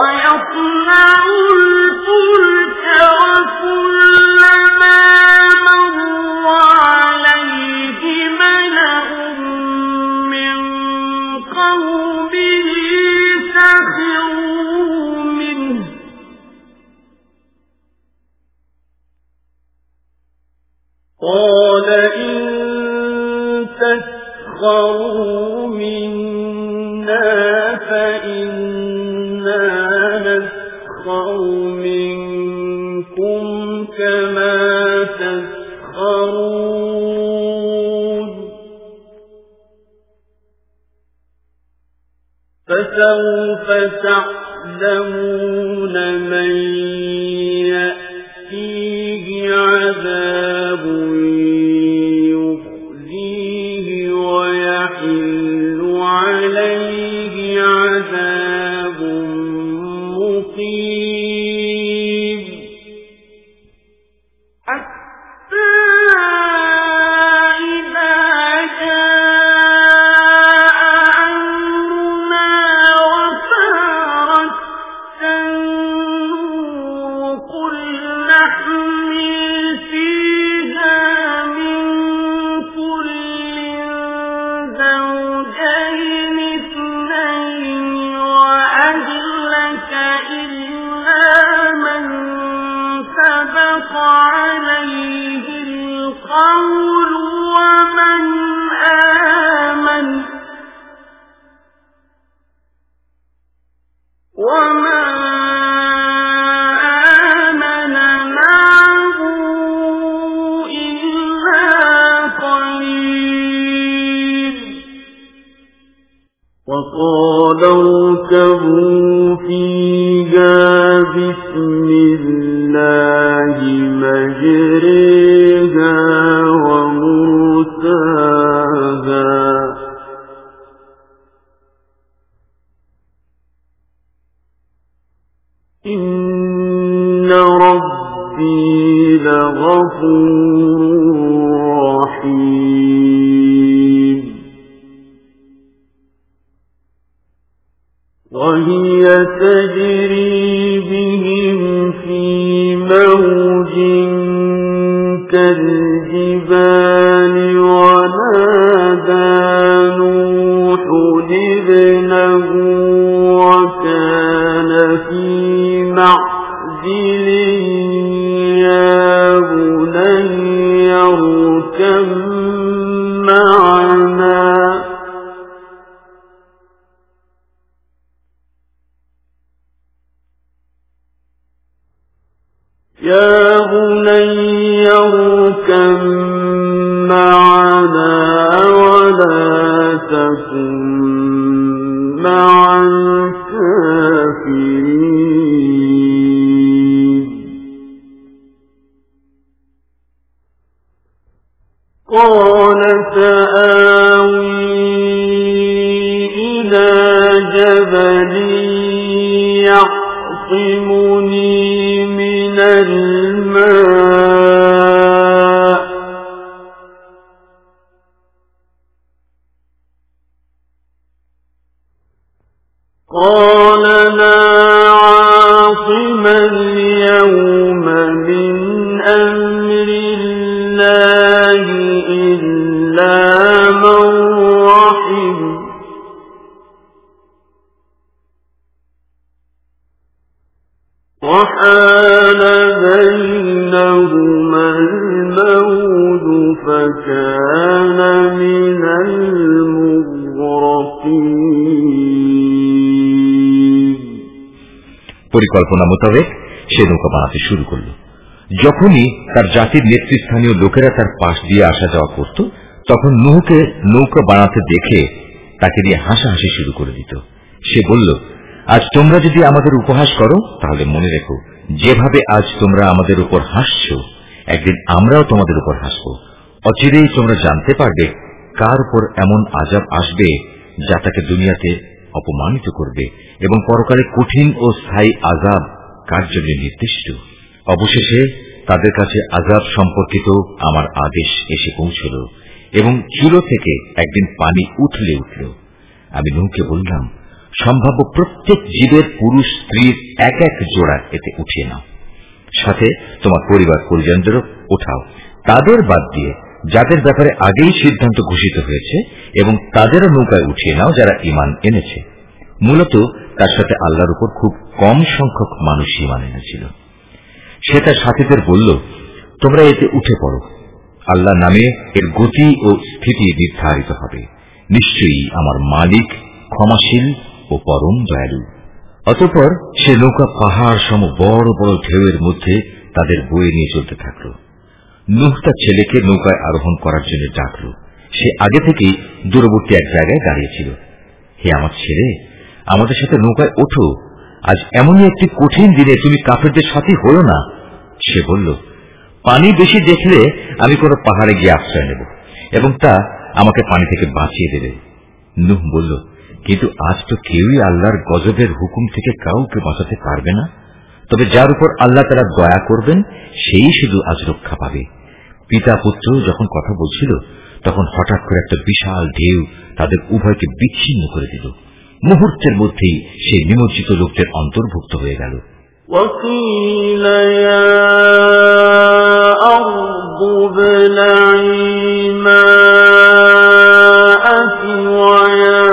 [SPEAKER 2] قال إن تسخروا منا فإنا نسخر منكم كما تسخرون فسوف تعلمون من يأتيه عذاب يخزيه ويحل عليه عذاب مقيم حتى إذا جاء أمرنا وفارت النور قل نحمل فيها من كل زوجين اثنين وأهلك إلا من سبق عليه القول ومن آمن وما آمن معه إلا قليل وقال اركبوا فيها بسم الله مجريها ومرساها إن ربي لغفور رحيم وهي تجري بهم في موج كالجبال ونادى نوح ابنه وكان في معزل يا بني اركب معنا ولا تكن مع الكافرين قال سآوي إلى جبل يعصمني من الماء قال لا عاصم اليوم من أمر الله إلا من رحم وحال بينهما الموج فكان من المغرقين
[SPEAKER 1] পরিকল্পনা মোতাবেক সে নৌকা বানাতে শুরু করল। যখনই তার জাতির নেতৃস্থানীয় লোকেরা তার পাশ দিয়ে আসা যাওয়া করত, তখন নূহকে নৌকা বানাতে দেখে তাকে দিয়ে হাসাহাসি শুরু করে দিত। সে বলল, আজ তোমরা যদি আমাদের উপহাস করো তাহলে মনে রেখো, যেভাবে আজ তোমরা আমাদের উপর হাসছ, একদিন আমরাও তোমাদের উপর হাসব। অচিরেই তোমরা জানতে পারবে কার উপর এমন আযাব আসবে যা তাকে দুনিয়াতে অপমানিত করবে, এবং পরকালে কঠিন ও স্থায়ী আযাব কার জন্য নির্দিষ্ট। অবশেষে তাদের কাছে আযাব সম্পর্কিত আমার আদেশ এসে পৌঁছল, এবং চুলো থেকে একদিন পানি উঠলে উঠল। আমি নূহকে বললাম, সম্ভাব্য প্রত্যেক জীবের পুরুষ স্ত্রীর এক এক জোড়া এতে উঠিয়ে নাও, সাথে তোমার পরিবার পরিজনদেরও ওঠাও, তাদের বাদ দিয়ে যাদের ব্যাপারে আগেই সিদ্ধান্ত ঘোষিত হয়েছে, এবং তাদেরও নৌকায় উঠিয়ে নাও যারা ঈমান এনেছে। মূলত তার সাথে আল্লাহর উপর খুব কম সংখ্যক মানুষ ঈমান এনেছিল। সে তার সাথীদের বলল, তোমরা এতে উঠে পড়ো, আল্লাহ নামে এর গতি ও স্থিতি নির্ধারিত হবে। নিশ্চয়ই আমার মালিক ক্ষমাশীল ও পরম দয়ালু। অতঃপর সে নৌকা পাহাড় সম বড় বড় ঢেউয়ের মধ্যে তাদের বয়ে নিয়ে চলতে থাকল। নূহ তার ছেলেকে নৌকায় আরোহণ করার জন্য ডাকল। সে আগে থেকেই দূরবর্তী এক জায়গায় দাঁড়িয়েছিল। হে আমার ছেলে, আমাদের সাথে নৌকায় ওঠো, আজ এমনই একটি কঠিন দিনে তুমি কাফেরদের সাথে হলো না। সে বলল, পানি বেশি দেখলে আমি কোন পাহাড়ে গিয়ে আশ্রয় নেব, এবং তা আমাকে পানি থেকে বাঁচিয়ে দেবে। নূহ বলল, কিন্তু আজ তো কেউই আল্লাহর গজবের হুকুম থেকে কাউকে বাঁচাতে পারবে না, তবে যার উপর আল্লাহ তারা দয়া করবেন সেই শুধু আজ রক্ষা পাবে। পিতা পুত্র যখন কথা বলছিল, তখন হঠাৎ করে একটা বিশাল ঢেউ তাদের উভয়কে বিচ্ছিন্ন করে দিল। মুহূর্তের মধ্যেই সে নিমজ্জিত লোকদের অন্তর্ভুক্ত হয়ে গেল।
[SPEAKER 2] وقيل يا أرض ابلعي ماءك ويا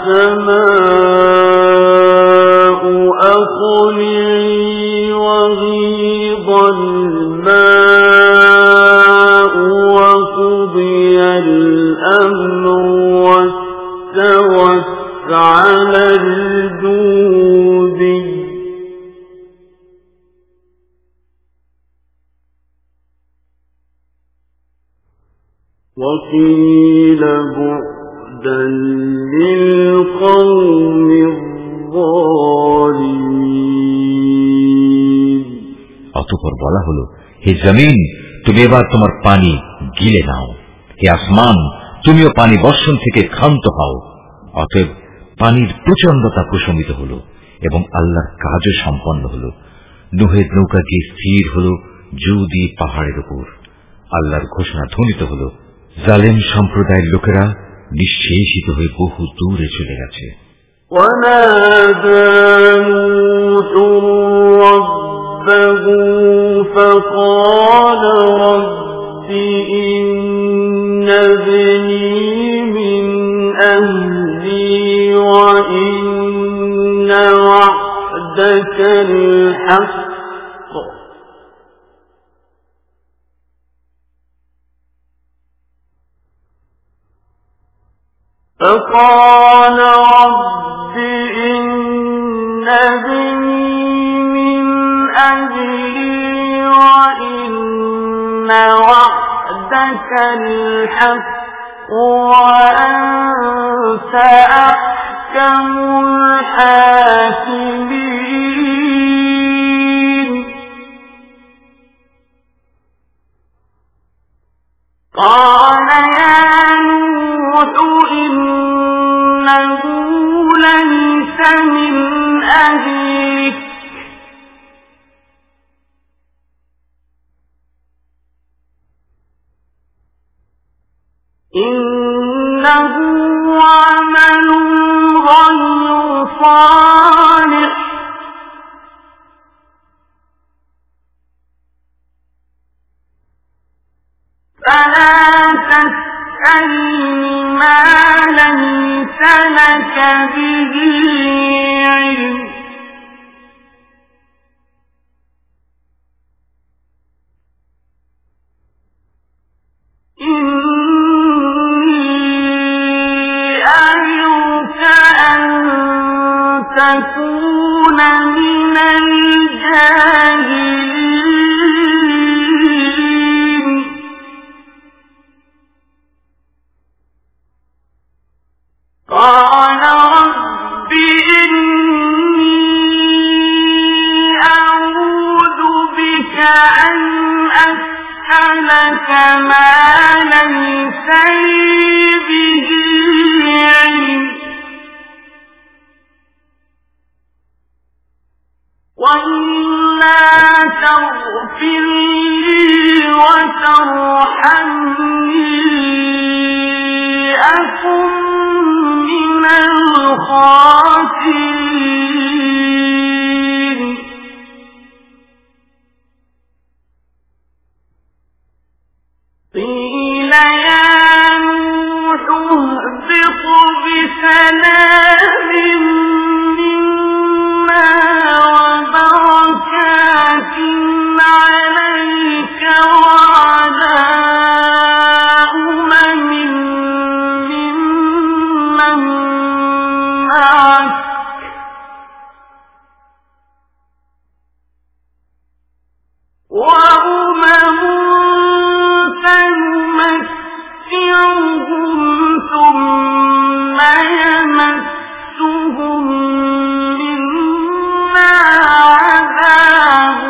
[SPEAKER 2] سماء أقلعي وغيض الماء وقضي الأمر واستوت على الجود وقيل بعدا للقوم الظالمين
[SPEAKER 1] অতঃপর বলা হলো, হে জমিন, তুমি এবার তোমার পানি গিলে নাও। হে আসমান, তুমিও পানি বর্ষণ থেকে ক্ষান্ত হও। অতএব পানির প্রচন্ডতা প্রশমিত হল, এবং আল্লাহর কাজও সম্পন্ন হল। নূহের নৌকা গিয়ে স্থির হল জুদি পাহাড়ের উপর। আল্লাহর ঘোষণা ধ্বনিত হল, জালেম সম্প্রদায়ের লোকেরা নিঃশেষিত হয়ে বহু দূরে চলে গেছে।
[SPEAKER 2] ونادى نوح ربه فقال رب إن ابني من أهلي وإن وعدك الحق فقال رب إن ابني من أهلي وعدك الحق وأنت أحكم الحاكمين قال يا نوح إنه ليس من أهلك إنه عمل غير صالح فلا تسألني ما ليس لك به علم تكون من الجاهلين قال رب إني أعوذ بك أن أسألك ما ليس لي به علم وإلا تغفر لي وترحمني أكن من الخاسرين قيل يا نوح اهبط بسلام منا وبركات عليك وعلى أمم ممن معك وأمم سنمتعهم ثم يمسهم منا عذاب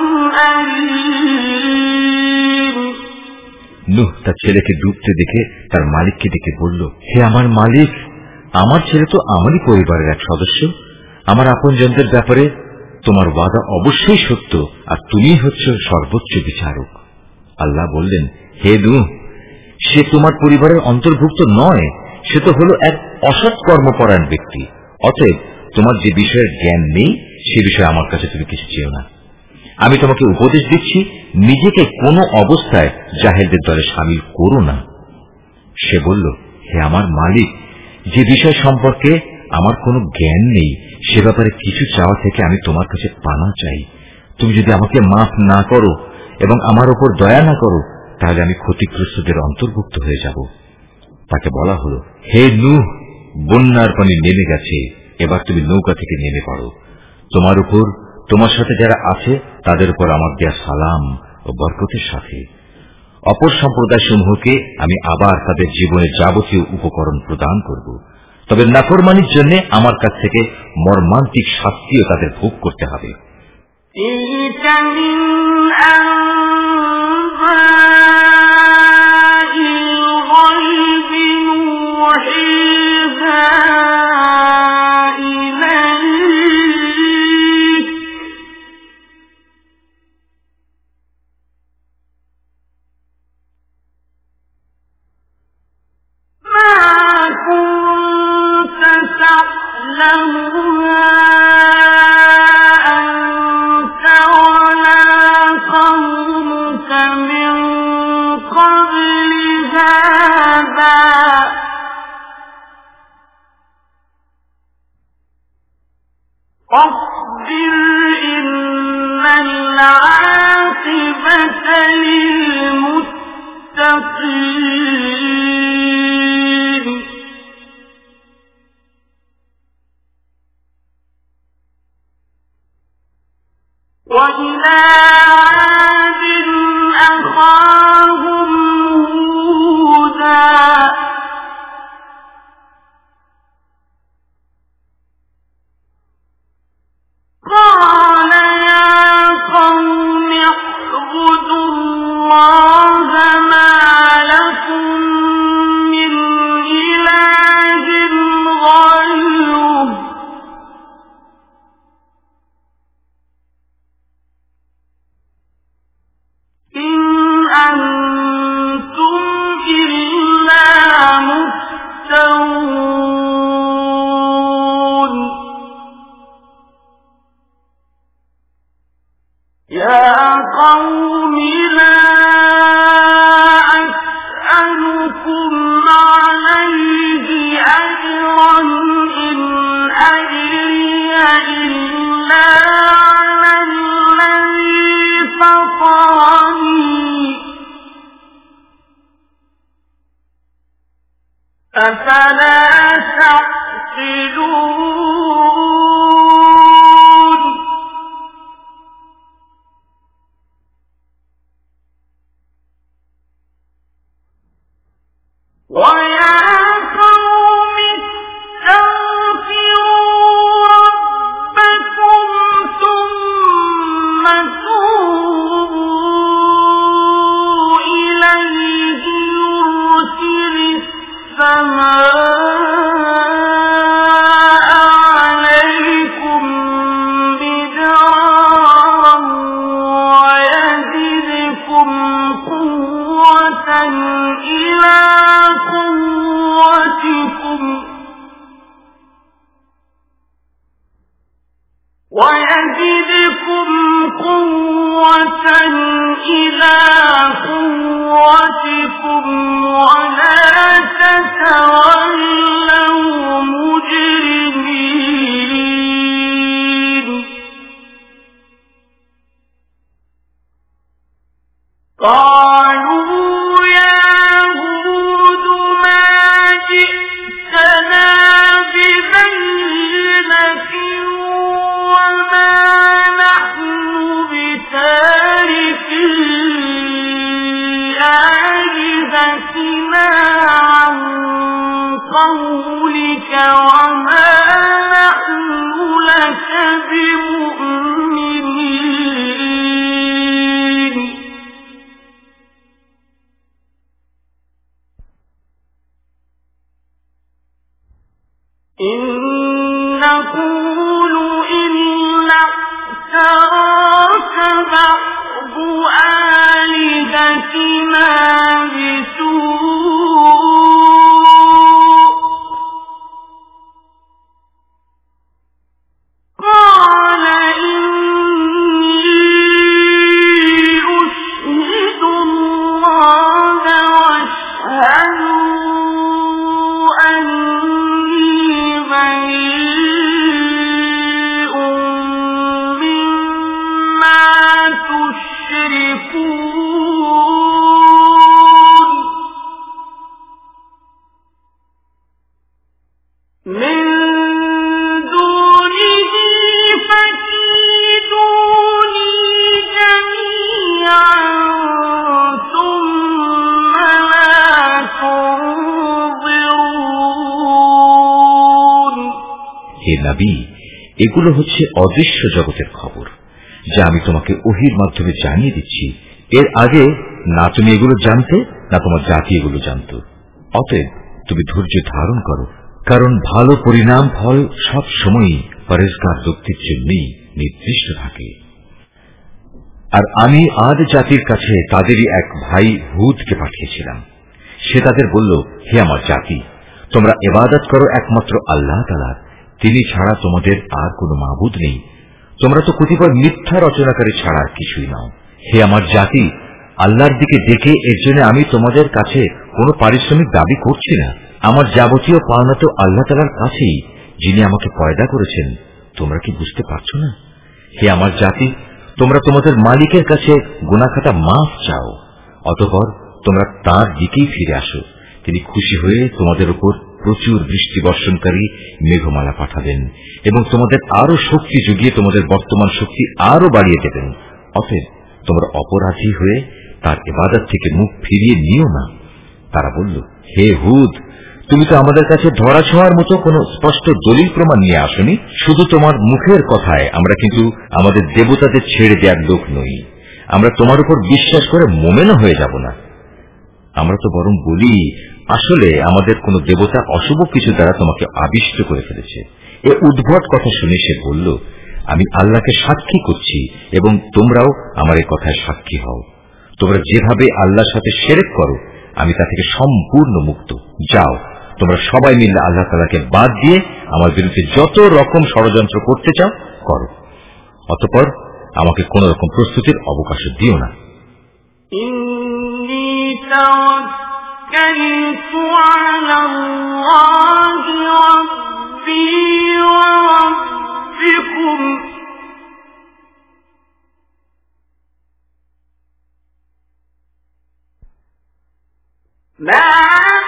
[SPEAKER 2] أليم
[SPEAKER 1] নূহ তার ছেলেকে ডুবতে দেখে তার মালিককে ডেকে বলল, হে আমার মালিক, আমার ছেলে তো আমারই পরিবারের এক সদস্য। আমার আপনজনদের ব্যাপারে তোমার ওয়াদা অবশ্যই সত্য, আর তুমিই হচ্ছ সর্বোচ্চ বিচারক। আল্লাহ বললেন, হে নূহ, সে তোমার পরিবারের অন্তর্ভুক্ত নয়, সে তো হল এক অসৎ কর্মপরায়ণ ব্যক্তি। অতএব তোমার যে বিষয়ের জ্ঞান নেই সে বিষয়ে আমার কাছে তুমি কিছু চেও না। আমি তোমাকে উপদেশ দিচ্ছি, নিজেকে কোনো অবস্থায় জাহেলদের দলে সামিল করো না। সে বলল, হে আমার মালিক, যে বিষয় সম্পর্কে আমার কোনো জ্ঞান নেই সে ব্যাপারে কিছু চাওয়া থেকে আমি তোমার কাছে পানা চাই। তুমি যদি আমাকে মাফ না করো এবং আমার উপর দয়া না করো তাহলে আমি ক্ষতিগ্রস্তদের অন্তর্ভুক্ত হয়ে যাব। তাকে বলা হলো, হে নূহ, বন্যার পানি নেমে গেছে, এবার তুমি নৌকা থেকে নেমে পড়ো। তোমার উপর, তোমার সাথে যারা আছে তাদের উপর আমার দেয়া সালাম ও বরকতের সাথে। অপর সম্প্রদায় সমূহকে আমি আবার তাদের জীবনে যাবতীয় উপকরণ প্রদান করব, তবে নাফরমানির জন্য আমার কাছ থেকে মর্মান্তিক শাস্তিও তাদের ভোগ করতে হবে।
[SPEAKER 2] فاصبر إن العاقبة للمتقين وإلى عاد أخاهم قوم لا أسألكم عليه أجرا إن أجري إلا على الذي فطرني أفلا تعقلون ويا قوم استغفروا ربكم ثم توبوا إليه يرسل السماء عليكم مدرارا ويزدكم قوة إلى قوتكم ويزدكم قوة إلى قوتكم ولا تتولوا مجرمين قالوا يا هود ما جئتنا ببينة وما نحن بتاركي آلهتنا عن قولك وما نحن لك بمؤمنين إن نقول إلا اعتراك بعض آلهتنا بسوء قال إني أشهد الله واشهدوا أني بريء مما تشركون من دونه فكيدوني جميعا ثم لا تنظرون
[SPEAKER 1] হে নবী, এগুলো হচ্ছে অদৃশ্য জগতের খবর যা আমি তোমাকে ওহীর মাধ্যমে জানিয়ে দিচ্ছি। এর আগে না তুমি এগুলো জানতে না তোমার জাতি এগুলো জানত। অতএব তুমি ধৈর্য ধারণ করো, কারণ ভালো পরিণাম ফল সব সময়ই পরেজগার ব্যক্তির জন্যই নির্দিষ্ট থাকে। আর আমি আদ জাতির কাছে তাদেরই এক ভাই হুদকে পাঠিয়েছিলাম। সে তাদের বলল, হে আমার জাতি, তোমরা ইবাদত করো একমাত্র আল্লাহ তাআলার, তিনি ছাড়া তোমাদের আর কোনো মাবুদ নেই। তোমরা তো কতিপয় মিথ্যা রচনাকারী ছাড়া আর কিছুই নাও। হে আমার জাতি, আল্লাহর দিকে ডেকে এর জন্য আমি তোমাদের কাছে কোনো পারিশ্রমিক দাবি করছি না। আমার যাবতীয় পাওনা তো আল্লাহ তাআলার কাছেই, যিনি আমাকে পয়দা করেছেন। তোমরা কি বুঝতে পারছো না? হে আমার জাতি, তোমরা তোমাদের মালিকের কাছে গুনাহখাতা মাফ চাও, অতঃপর তোমরা তার দিকেই ফিরে আসো। তিনি খুশি হয়ে তোমাদের উপর প্রচুর বৃষ্টি বর্ষণকারী মেঘমালা পাঠাবেন এবং তোমাদের আরো শক্তি যুগিয়ে তোমাদের বর্তমান শক্তি আরো বাড়িয়ে দেবেন। অতএব তোমরা অপরাধী হয়ে তার ইবাদত থেকে মুখ ফিরিয়ে নিও না। তারা বলল, হে হুদ, তুমি তো আমাদের কাছে ধরা ছোঁয়ার মতো কোন স্পষ্ট দলিল প্রমাণ নিয়ে আসনি। শুধু তোমার মুখের কথায় আমরা কিন্তু আমাদের দেবতাদের ছেড়ে দেওয়ার লোক নই। আমরা তোমার উপর বিশ্বাস করে মোমেনও হয়ে যাব না। আমরা তো বরং বলি, আসলে আমাদের কোন দেবতা অশুভ কিছু দ্বারা তোমাকে আবিষ্ট করে ফেলেছে। এ উদ্ভট কথা শুনে সে বলল, আমি আল্লাহকে সাক্ষী করছি এবং তোমরাও আমার এই কথায় সাক্ষী হও। তোমরা যেভাবে আল্লাহর সাথে শিরক করো, আমি তা থেকে সম্পূর্ণ মুক্ত। যাও, তোমরা সবাই মিলে আল্লাহ তাআলাকে বাদ দিয়ে আমার বিরুদ্ধে যত রকম ষড়যন্ত্র করতে চাও করো। অতঃপর আমাকে কোন রকম প্রস্তুতির অবকাশ দিও না।
[SPEAKER 2] ইন্নী তাওয়াক্কালতু আলাল্লাহি রাব্বি ওয়া রাব্বিকুম মা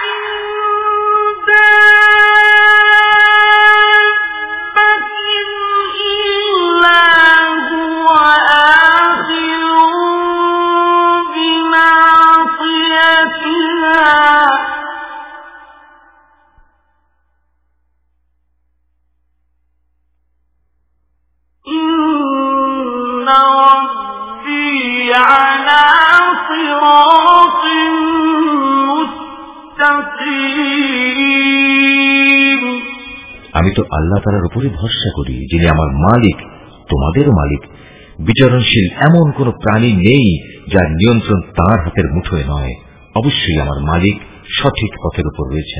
[SPEAKER 1] আমি তো আল্লাহ তাআলার উপরে ভরসা করি, যিনি আমার মালিক, তোমাদেরও মালিক। বিচরণশীল এমন কোন প্রাণী নেই যার নিয়ন্ত্রণ তার হাতের মুঠোয় নয়। অবশ্যই আমার মালিক সঠিক পথের উপর রয়েছেন।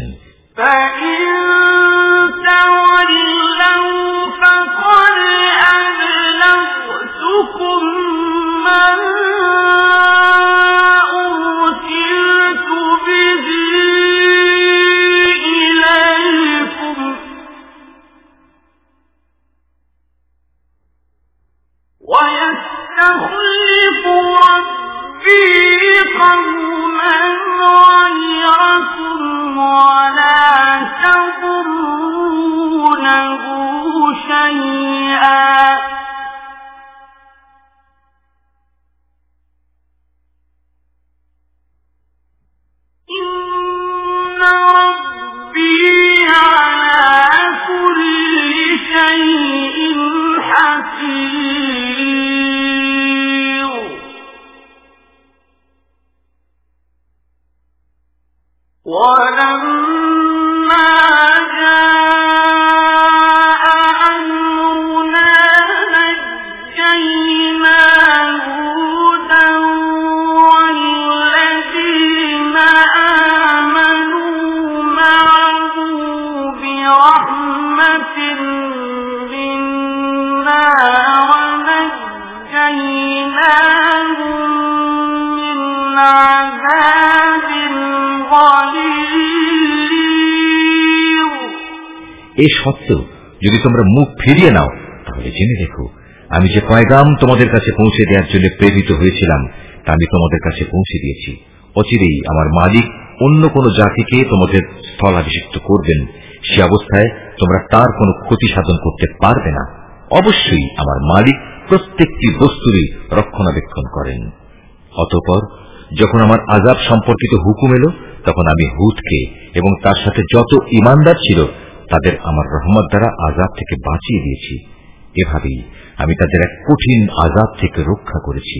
[SPEAKER 1] এ সত্ত্বেও যদি তোমরা মুখ ফিরিয়ে নাও, তাহলে জেনে রেখো, আমি যে পয়গাম তোমাদের কাছে পৌঁছে দেওয়ার জন্য প্রেরিত হয়েছিলাম তা আমি তোমাদের কাছে পৌঁছে দিয়েছি। অচিরেই আমার মালিক অন্য কোন জাতিকে তোমাদের স্থলাভিষিক্ত করবেন। সে অবস্থায় তোমরা তার কোনো ক্ষতি সাধন করতে পারবে না। অবশ্যই আমার মালিক প্রত্যেকটি বস্তুরই রক্ষণাবেক্ষণ করেন। অতঃপর যখন আমার আযাব সম্পর্কিত হুকুম এলো, তখন আমি হুদকে এবং তার সাথে যত ঈমানদার ছিল তাদের আমার রহমত দ্বারা আযাব থেকে বাঁচিয়ে দিয়েছি। এভাবেই আমি তাদের এক কঠিন আযাব থেকে রক্ষা করেছি।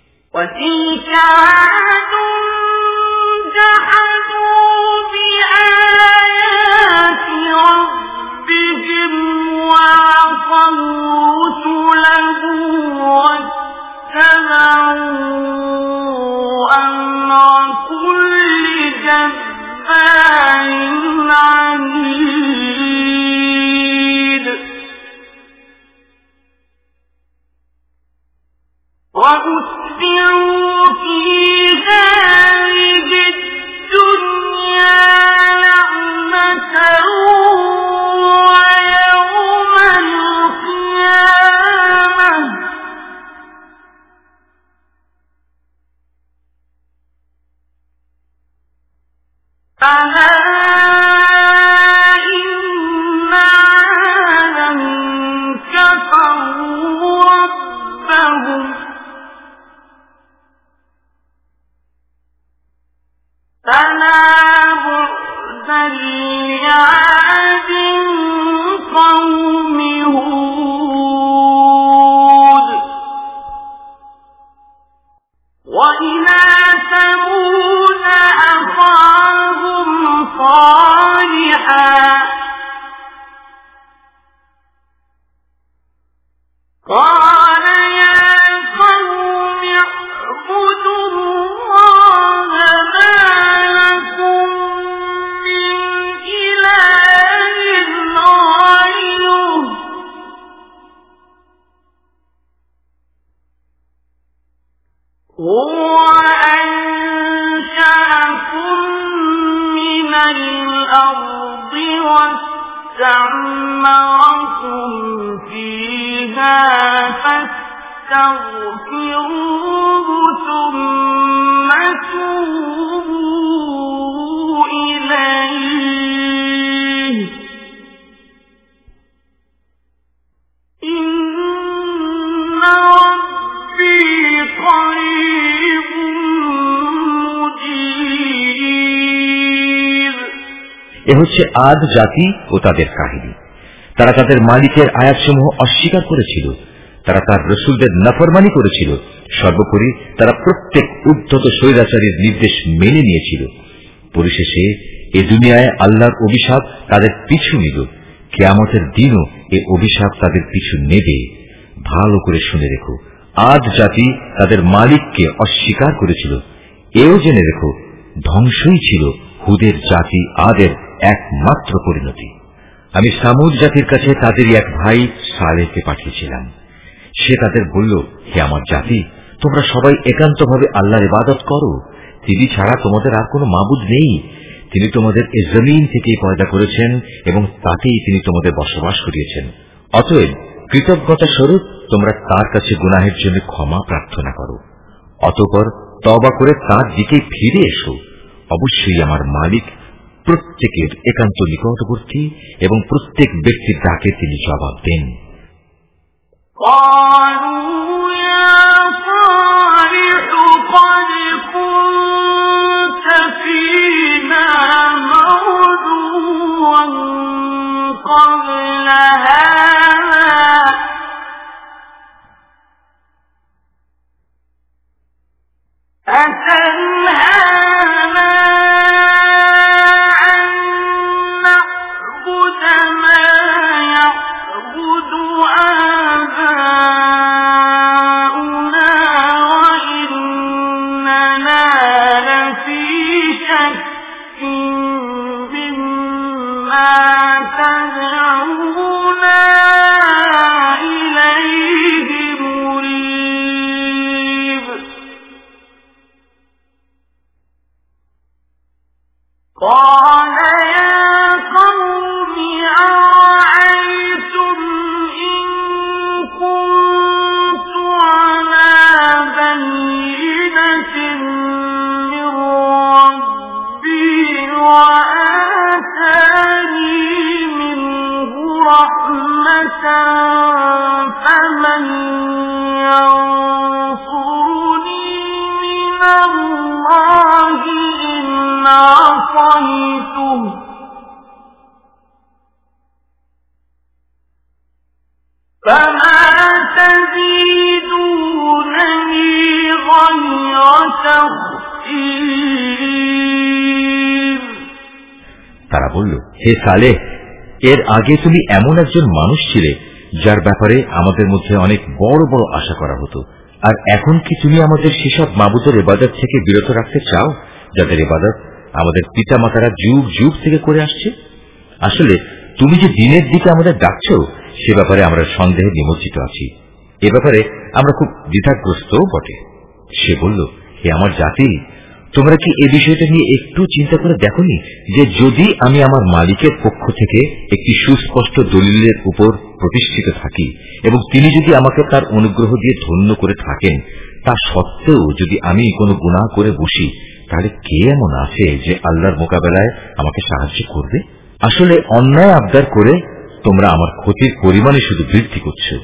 [SPEAKER 2] وَأُتْبِعُوا فِي هَٰذِهِ الدُّنْيَا لَعْنَةً وَيَوْمَ الْقِيَامَةِ فَلَا إِنَّ عَادًا كَفَرُوا رَبَّهُمْ فَلَا بُعْدًا لِّعَادٍ قَوْمِ هُودٍ وَإِلَىٰ ثَمُودَ أَخَاهُمْ صَالِحًا قَالَ يَا قَوْمِ اعْبُدُوا اللَّهَ مَا لَكُم مِّنْ إِلَٰهٍ غَيْرُهُ هو أنشأكم من الأرض واستعمركم فيها فاستغفروه ثم توبوا إليه إن ربي قريب مجيب।
[SPEAKER 1] এ হচ্ছে আদ জাতি ও তাদের কাহিনী। তারা তাদের মালিকের আয়াতসমূহ অস্বীকার করেছিল, তারা তার রসুলদের নাফরমানি করেছিল, সর্বোপরি তারা প্রত্যেক উদ্ধত স্বৈরাচারীর নির্দেশ মেনে নিয়েছিল। পরিশেষে এ দুনিয়ায় আল্লাহর অভিশাপ তাদের পিছু নিল, কিয়ামতের দিনও এ অভিশাপ তাদের পিছু নেবে। ভালো করে শুনে রেখো, আদ জাতি তাদের মালিককে অস্বীকার করেছিল। এও জেনে রেখো, ধ্বংসই ছিল হুদের জাতি আদের একমাত্র পরিণতি। আমি সামুদ জাতির কাছে তাদেরই এক ভাই সালেহকে পাঠিয়েছিলাম। সে তাদের বলল, হে আমার জাতি, তোমরা সবাই একান্তভাবে আল্লাহর ইবাদত করো। তিনি ছাড়া তোমাদের আর কোনো মাবুদ নেই। তিনি তোমাদের এ জমিন থেকেই পয়দা করেছেন এবং তাতেই তিনি তোমাদের বসবাস করিয়েছেন। অতএব কৃতজ্ঞতা স্বরূপ তোমরা তার কাছে গুনাহের জন্য ক্ষমা প্রার্থনা করো, অতঃপর তওবা করে তার দিকে ফিরে এসো। অবশ্যই আমার মালিক প্রত্যেকের একান্ত নিকটবর্তী এবং প্রত্যেক ব্যক্তির ডাকে তিনি জবাব দেন। তারা বলল, হে সালেহ, এর আগে তুমি এমন একজন মানুষ ছিলে যার ব্যাপারে আমাদের মধ্যে অনেক বড় বড় আশা করা হতো, আর এখন কি তুমি আমাদের সেসব মাবুদের ইবাদত থেকে বিরত রাখতে চাও যাদের ইবাদত আমাদের পিতা মাতারা যুগ যুগ থেকে করে আসছে? আসলে তুমি যে দিনের দিকে আমাদের ডাকছ সে ব্যাপারে আমরা সন্দেহে নিমজ্জিত আছি। এ ব্যাপারে আমরা খুব দ্বিধাগ্রস্ত বটে। সে বলল, হে আমার জাতি, তোমরা কি এ বিষয়টা নিয়ে একটু চিন্তা করে দেখোনি যে যদি আমি আমার মালিকের পক্ষ থেকে একটি সুস্পষ্ট দলিলের উপর প্রতিষ্ঠিত থাকি এবং তিনি যদি আমাকে তার অনুগ্রহ দিয়ে ধন্য করে থাকেন, তা সত্ত্বেও যদি আমি কোনো গুনাহ করে বসি, তাহলে কে এমন আছে যে আল্লাহর মোকাবেলায় আমাকে সাহায্য করবে? আসলে অন্যায় আবদার করে তোমরা আমার ক্ষতির পরিমাণে শুধু বৃদ্ধি করছো।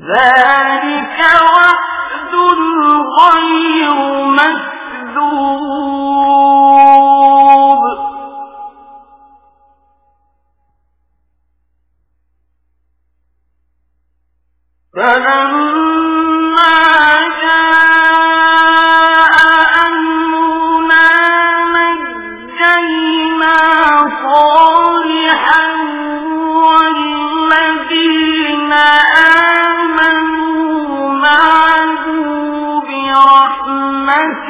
[SPEAKER 2] ذلك وعد غير مكذوب فلما جاء أمرنا نجينا صالحا والذين آمنوا معه برحمة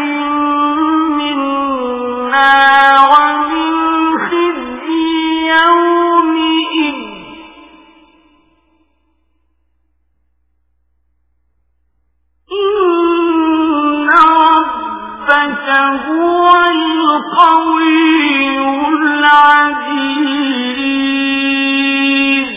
[SPEAKER 2] منا ومن خزي يومئذ إن ربك هو القوي العزيز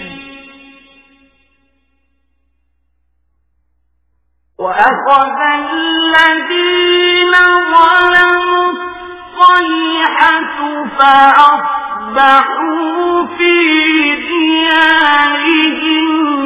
[SPEAKER 2] وأخذ الذين ظلموا الصيحة فأصبحوا في ديارهم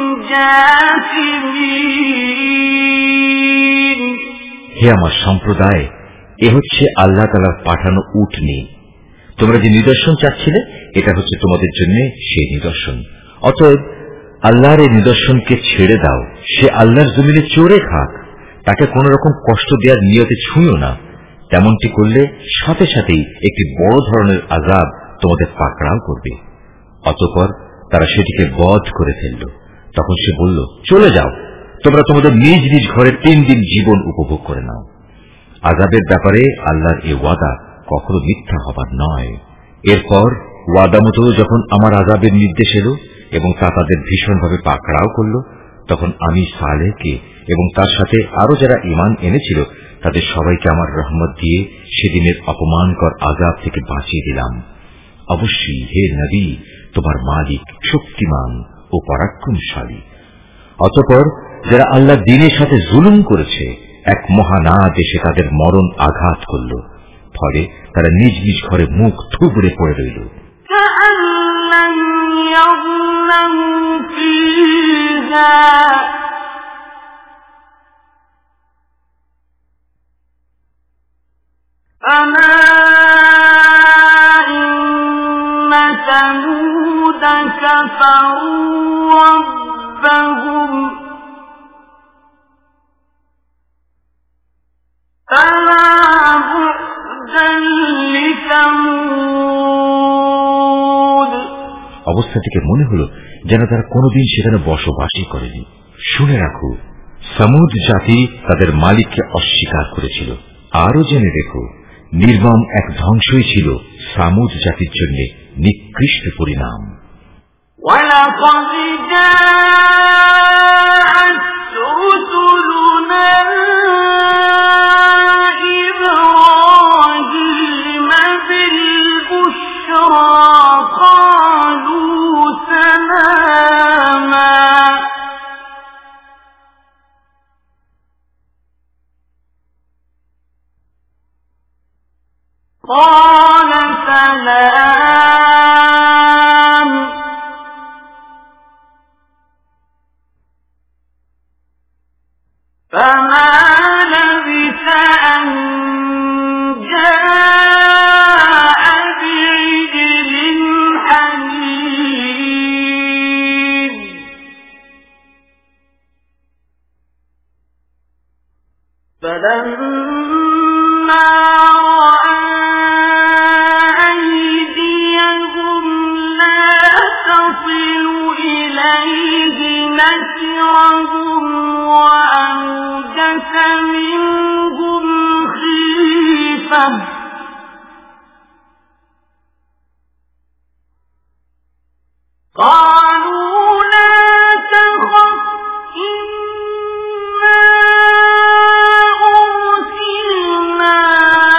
[SPEAKER 2] جاثمين
[SPEAKER 1] হে আমার সম্প্রদায়, এ হচ্ছে আল্লাহ তাআলার পাঠানো উটনী। তোমরা যে নিদর্শন চাচ্ছিলে, এটা হচ্ছে তোমাদের জন্য সেই নিদর্শন। অতএব আল্লাহর এই নিদর্শনকে ছেড়ে দাও। সে আল্লাহর জমিনে চড়ে খাক, তাকে কোন রকম কষ্ট দেওয়ার নিয়তে ছুঁয়ো না। তেমনটি করলে সাথে সাথেই একটি বড় ধরনের আযাব তোমাদের পাকড়াও করবে। অতঃপর তারা সেটিকে বধ করে ফেলল। তখন সে বলল, চলে যাও, তোমরা তোমাদের নিজ নিজ ঘরে তিন দিন জীবন উপভোগ করে নাও। আযাবের ব্যাপারে আল্লাহর এ ওয়াদা কখনো মিথ্যা হবার নয়। এরপর ওয়াদা মতো যখন আমার আযাবের নির্দেশ এলো এবং তা তাদের ভীষণভাবে পাকড়াও করল, তখন আমি সালেহকে এবং তার সাথে আরো যারা ঈমান এনেছিল তাদের সবাইকে আমার রহমত দিয়ে সেদিনের অপমানকর আযাব থেকে বাঁচিয়ে দিলাম। অবশ্যই হে নবী, তোমার মালিক শক্তিমান ও পরাক্রমশালী। অতঃপর যারা আল্লাহ দ্বীনের সাথে জুলুম করেছে, এক মহানাদ এসে তাদের মরণ আঘাত করল। ফলে তারা নিজ নিজ ঘরে মুখ থুবড়ে পড়ে রইল। অবস্থাটিকে মনে হল যেন তারা কোনদিন সেখানে বসবাসই করেনি। শুনে রাখো, সামুদ জাতি তাদের মালিককে অস্বীকার করেছিল। আরো জেনে রেখো, নির্মম এক ধ্বংসই ছিল সামুদ জাতির জন্য নিকৃষ্ট পরিণাম।
[SPEAKER 2] وَلَقَدْ جَاءَتْ رُسُلُنَا إِبْرَاهِيمَ بِالْبُشْرَى قَالُوا سَلَامًا قَالَ سَلَامٌ فما لبث أن جاء بعجل حنيذ فلما رأى أيديهم لا تصل إليه نكرهم وأوجس منهم خيفة قالوا لا تخف إنا أرسلنا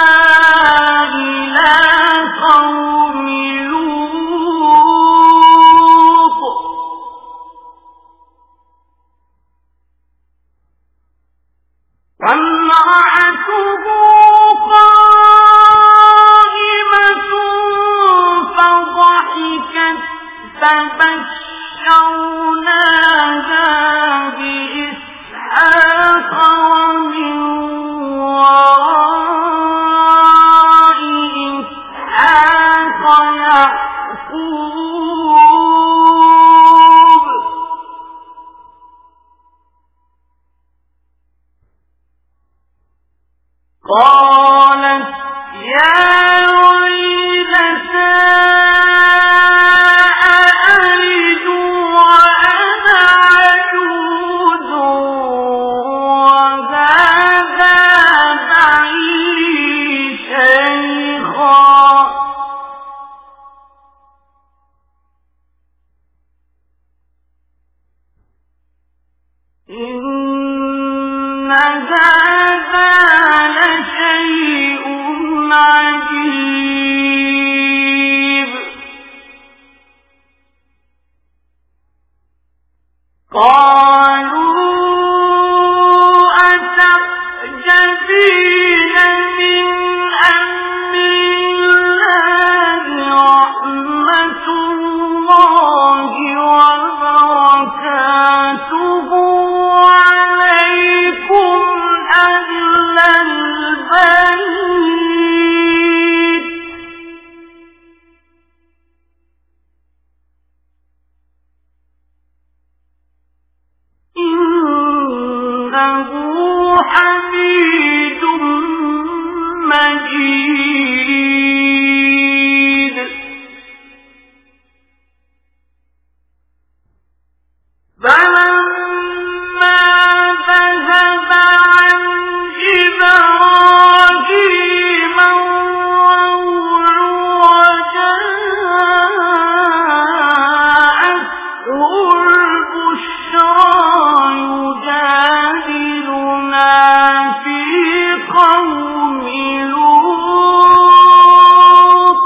[SPEAKER 2] قالت يا ويلتى أألد وأنا عجوز وهذا بعلي شيخا إن هذا لشيء عجيب قالوا أتعجبين من أمر الله رحمة الله وبركاته عليكم أهل البيت إنه حميد مجيد فلما ذهب عن إبراهيم الروع وجاءته البشرى يجادلنا في قوم لوط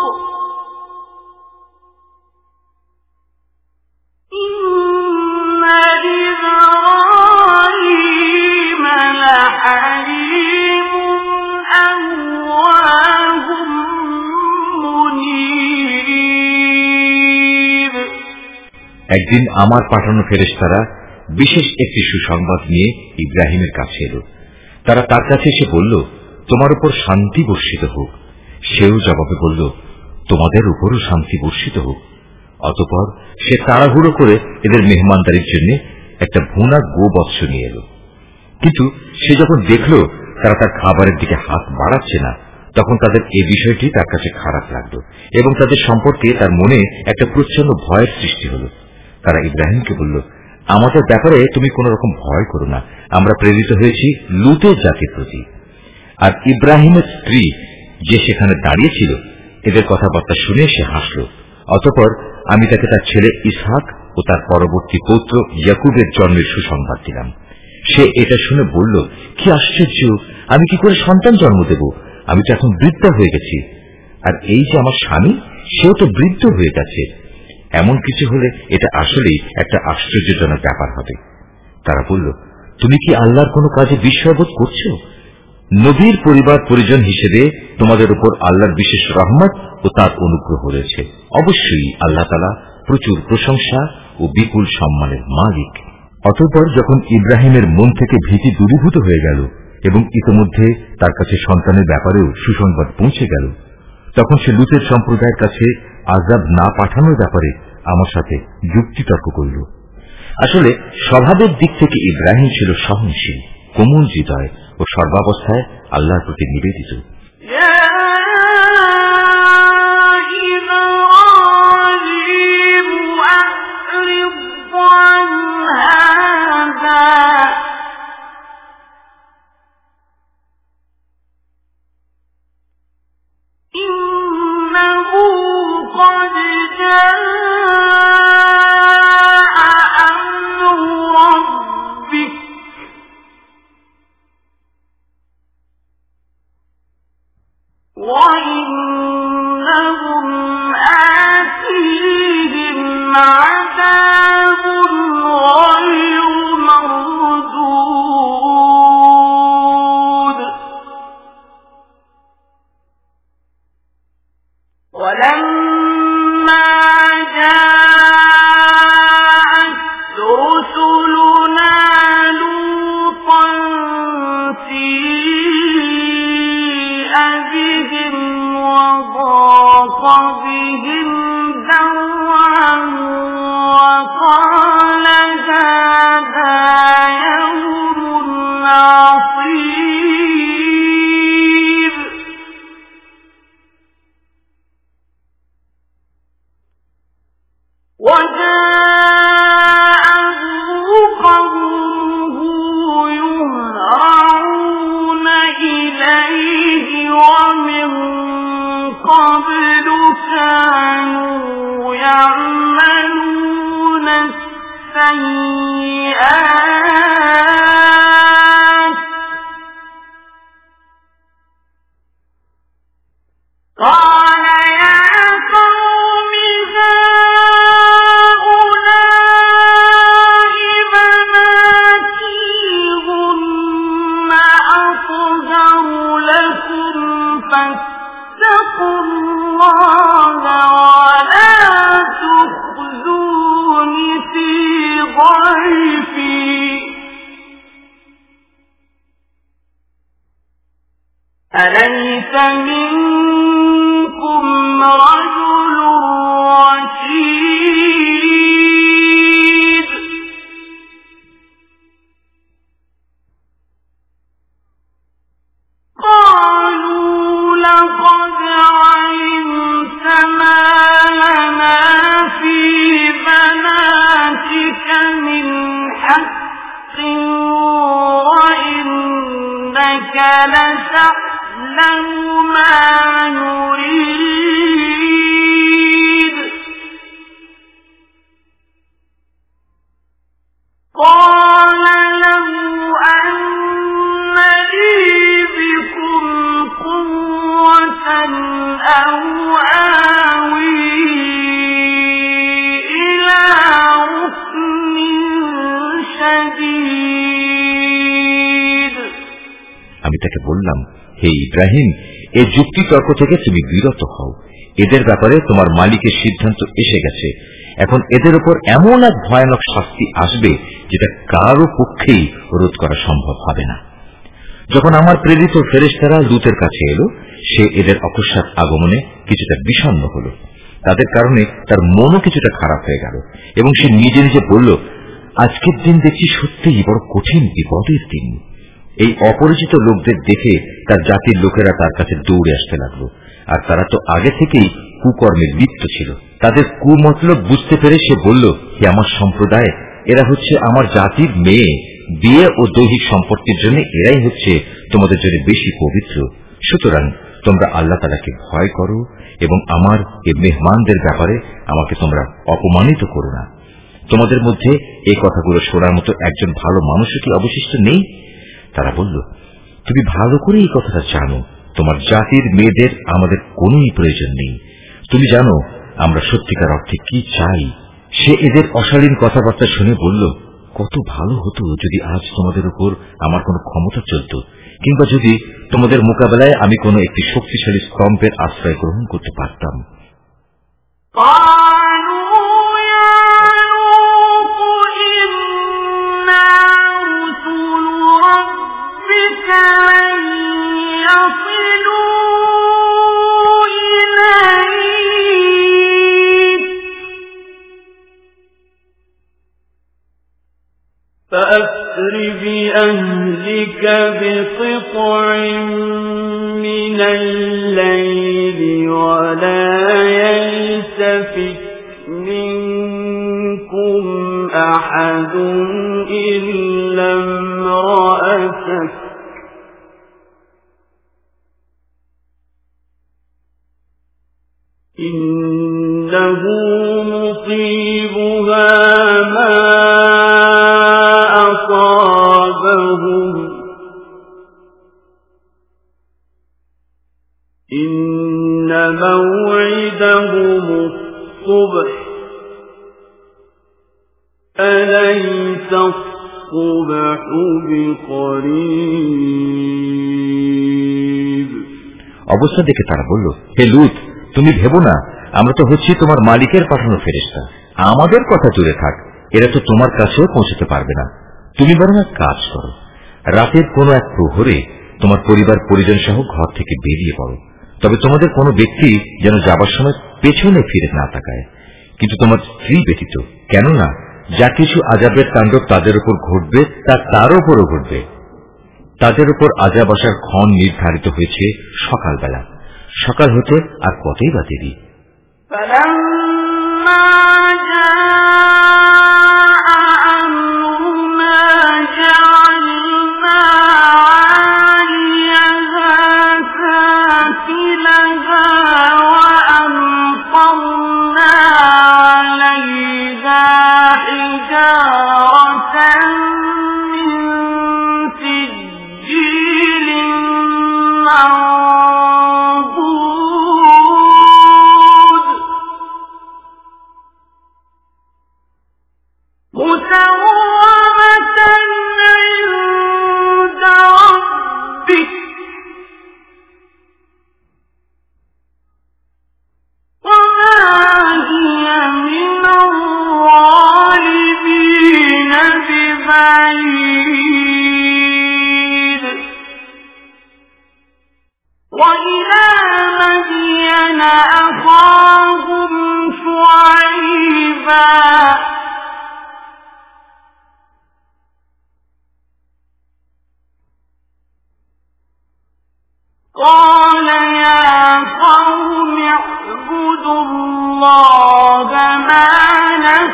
[SPEAKER 2] إن إبراهيم لحليم أواه منيب
[SPEAKER 1] একদিন আমার পাঠানো ফেরেশতারা বিশেষ একটি সুসংবাদ নিয়ে ইব্রাহিমের কাছে এলো। তারা তার কাছে এসে বলল, তোমার উপর শান্তি বর্ষিত হোক। সেও জবাবে বলল, তোমাদের উপরও শান্তি বর্ষিত হোক। অতঃপর সে তাড়াহুড়ো করে এদের মেহমানদারির জন্য একটা ভুনা গোবৎস নিয়ে এলো। কিন্তু সে যখন দেখল তারা তার খাবারের দিকে হাত বাড়াচ্ছে না, তখন তাদের এই বিষয়টি তার কাছে খারাপ লাগলো এবং তাদের সম্পর্কে তার মনে একটা প্রচন্ড ভয়ের সৃষ্টি হল। তারা ইব্রাহিমকে বলল, আমাদের ব্যাপারে তুমি কোন রকম ভয় করো না, আমরা প্রেরিত হয়েছি লুতের জাতির প্রতি। আর ইব্রাহিমের স্ত্রী যে সেখানে দাঁড়িয়েছিল এদের কথাবার্তা শুনে সে হাসল। অতঃপর আমি তাকে তার ছেলে ইসহাক ও তার পরবর্তী পৌত্র ইয়াকুবের জন্মের সুসংবাদ দিলাম। সে এটা শুনে বলল, কি আশ্চর্য, আমি কি করে সন্তান জন্ম দেব? আমি তো এখন বৃদ্ধ হয়ে গেছি, আর এই যে আমার স্বামী সেও তো বৃদ্ধ হয়ে গেছে। এমন কিছু হলে এটা আসলেই একটা আশ্চর্যজনক ব্যাপার হবে। তারা বলল, তুমি কি আল্লাহর কোনো কাজে বিস্ময়বোধ করছো? নবীর পরিবার পরিজন হিসেবে তোমাদের উপর আল্লাহর বিশেষ রহমত ও তার অনুগ্রহ রয়েছে। অবশ্যই আল্লাহ তাআলা প্রচুর প্রশংসা ও বিপুল সম্মানের মালিক। অতঃপর যখন ইব্রাহিমের মন থেকে ভীতি দূরীভূত হয়ে গেল এবং ইতিমধ্যে তার কাছে সন্তানের ব্যাপারেও সুসংবাদ পৌঁছে গেল, তখন সে লুতের সম্প্রদায়ের কাছে আযাব না পাঠানোর ব্যাপারে আমার সাথে যুক্তিতর্ক করল। আসলে স্বভাবের দিক থেকে ইব্রাহিম ছিল সহনশীল, কোমল হৃদয় ও সর্বাবস্থায় আল্লাহর প্রতি নিবেদিত।
[SPEAKER 2] What? أليس منكم رجل رشيد قالوا لقد علمت ما لنا في بناتك من حق وإنك لتعلم ما نريد قال لو أن لي بكم قوة أو آوي إلى ركن شديد।
[SPEAKER 1] আমি তাকে বললাম, হে ইব্রাহিম, এই যুক্তি তর্ক থেকে তুমি বিরত হও। এদের ব্যাপারে তোমার মালিকের সিদ্ধান্ত এসে গেছে। এখন এদের উপর এমন এক ভয়ানক শাস্তি আসবে যেটা কারো পক্ষেই রোধ করা সম্ভব হবে না। যখন আমার প্রেরিত ফেরেশতারা লূতের কাছে এলো, সে এদের অকস্মাৎ আগমনে কিছুটা বিষণ্ণ হল। তাদের কারণে তার মনও কিছুটা খারাপ হয়ে গেল এবং সে নিজে নিজে বলল, আজকের দিন দেখছি সত্যিই বড় কঠিন বিপদের দিন। এই অপরিচিত লোকদের দেখে তার জাতির লোকেরা তার কাছে দৌড়ে আসতে লাগলো, আর তারা তো আগে থেকেই কুকর্মে লিপ্ত ছিল। তাদের কুমতলব বুঝতে পেরে সে বলল, হে আমার সম্প্রদায়, এরা হচ্ছে আমার জাতির মেয়ে। বিয়ে ও দৈহিক সম্পত্তির জন্য এরাই হচ্ছে তোমাদের জন্য বেশি পবিত্র। সুতরাং তোমরা আল্লাহ তাআলাকে ভয় করো এবং আমার এই মেহমানদের ব্যাপারে আমাকে তোমরা অপমানিত করো না। তোমাদের মধ্যে এই কথাগুলো শোনার মতো একজন ভালো মানুষও কি অবশিষ্ট নেই? তারা বলল, তুমি ভালো করে এই কথাটা জানো, তোমার জাতির মেয়েদের আমাদের কোনই প্রয়োজন নেই। তুমি জানো আমরা সত্যিকার অর্থে কি চাই। সে এদের অশালীন কথাবার্তা শুনে বলল, কত ভালো হতো যদি আজ তোমাদের উপর আমার কোনো ক্ষমতা চলত, কিংবা যদি তোমাদের মোকাবেলায় আমি কোনো একটি শক্তিশালী স্তম্ভের আশ্রয় গ্রহণ করতে পারতাম।
[SPEAKER 2] فأسر بأهلك بقطع من الليل ولا يلتفت منكم أحد إلا امرأتك إنه مصيبها ما أصابهم إن موعدهم الصبح أليس الصبح بقريب।
[SPEAKER 1] অবস্থা দেখে তারা বলল, হে লূত, তুমি ভেবো না, আমরা তো হচ্ছি তোমার মালিকের পাঠানো ফেরেশতা। আমাদের কথা জুড়ে থাক, এরা তো তোমার কাছেও পৌঁছতে পারবে না। তুমি বরং এক কাজ করো, রাতের কোন এক প্রহরে তোমার পরিবার পরিজন সহ ঘর থেকে বেরিয়ে পড়ো। তবে তোমাদের কোনো ব্যক্তি যেন যাবার সময় পেছনে ফিরে না তাকায়, কিন্তু তোমার স্ত্রী ব্যতীত, কেননা যা কিছু আযাবের তাণ্ডব তাদের উপর ঘটবে তা তার উপরও ঘটবে। তাদের উপর আযাব আসার ক্ষণ নির্ধারিত হয়েছে সকালবেলা। সকাল হতে আর কতই বা দেরি।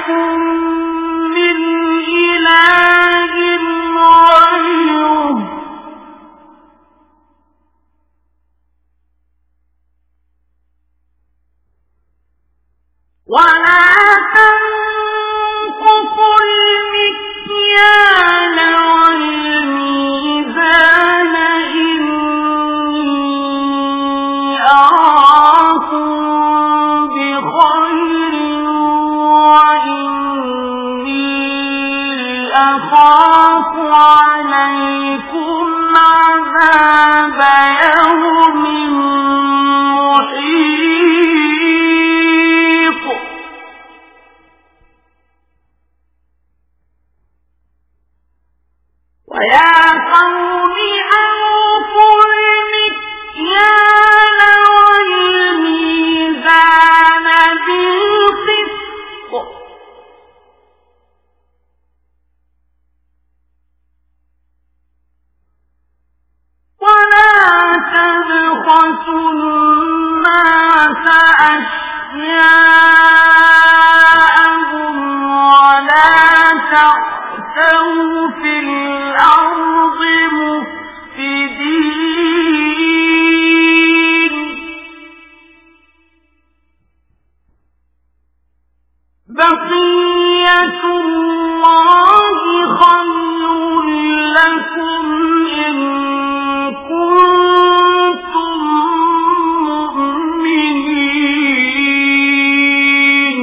[SPEAKER 2] لكم من إله غيره ولا تنقصوا المكيال والميزان إني أراكم بخير وإني أخاف عليكم عذاب يوم محيط ويا قوم أوفوا المكيال والميزان بالقسط ولا تبخسوا الناس أشياءهم ولا تعثوا في الأرض مفسدين بقية الله خير لكم إن كنتم مؤمنين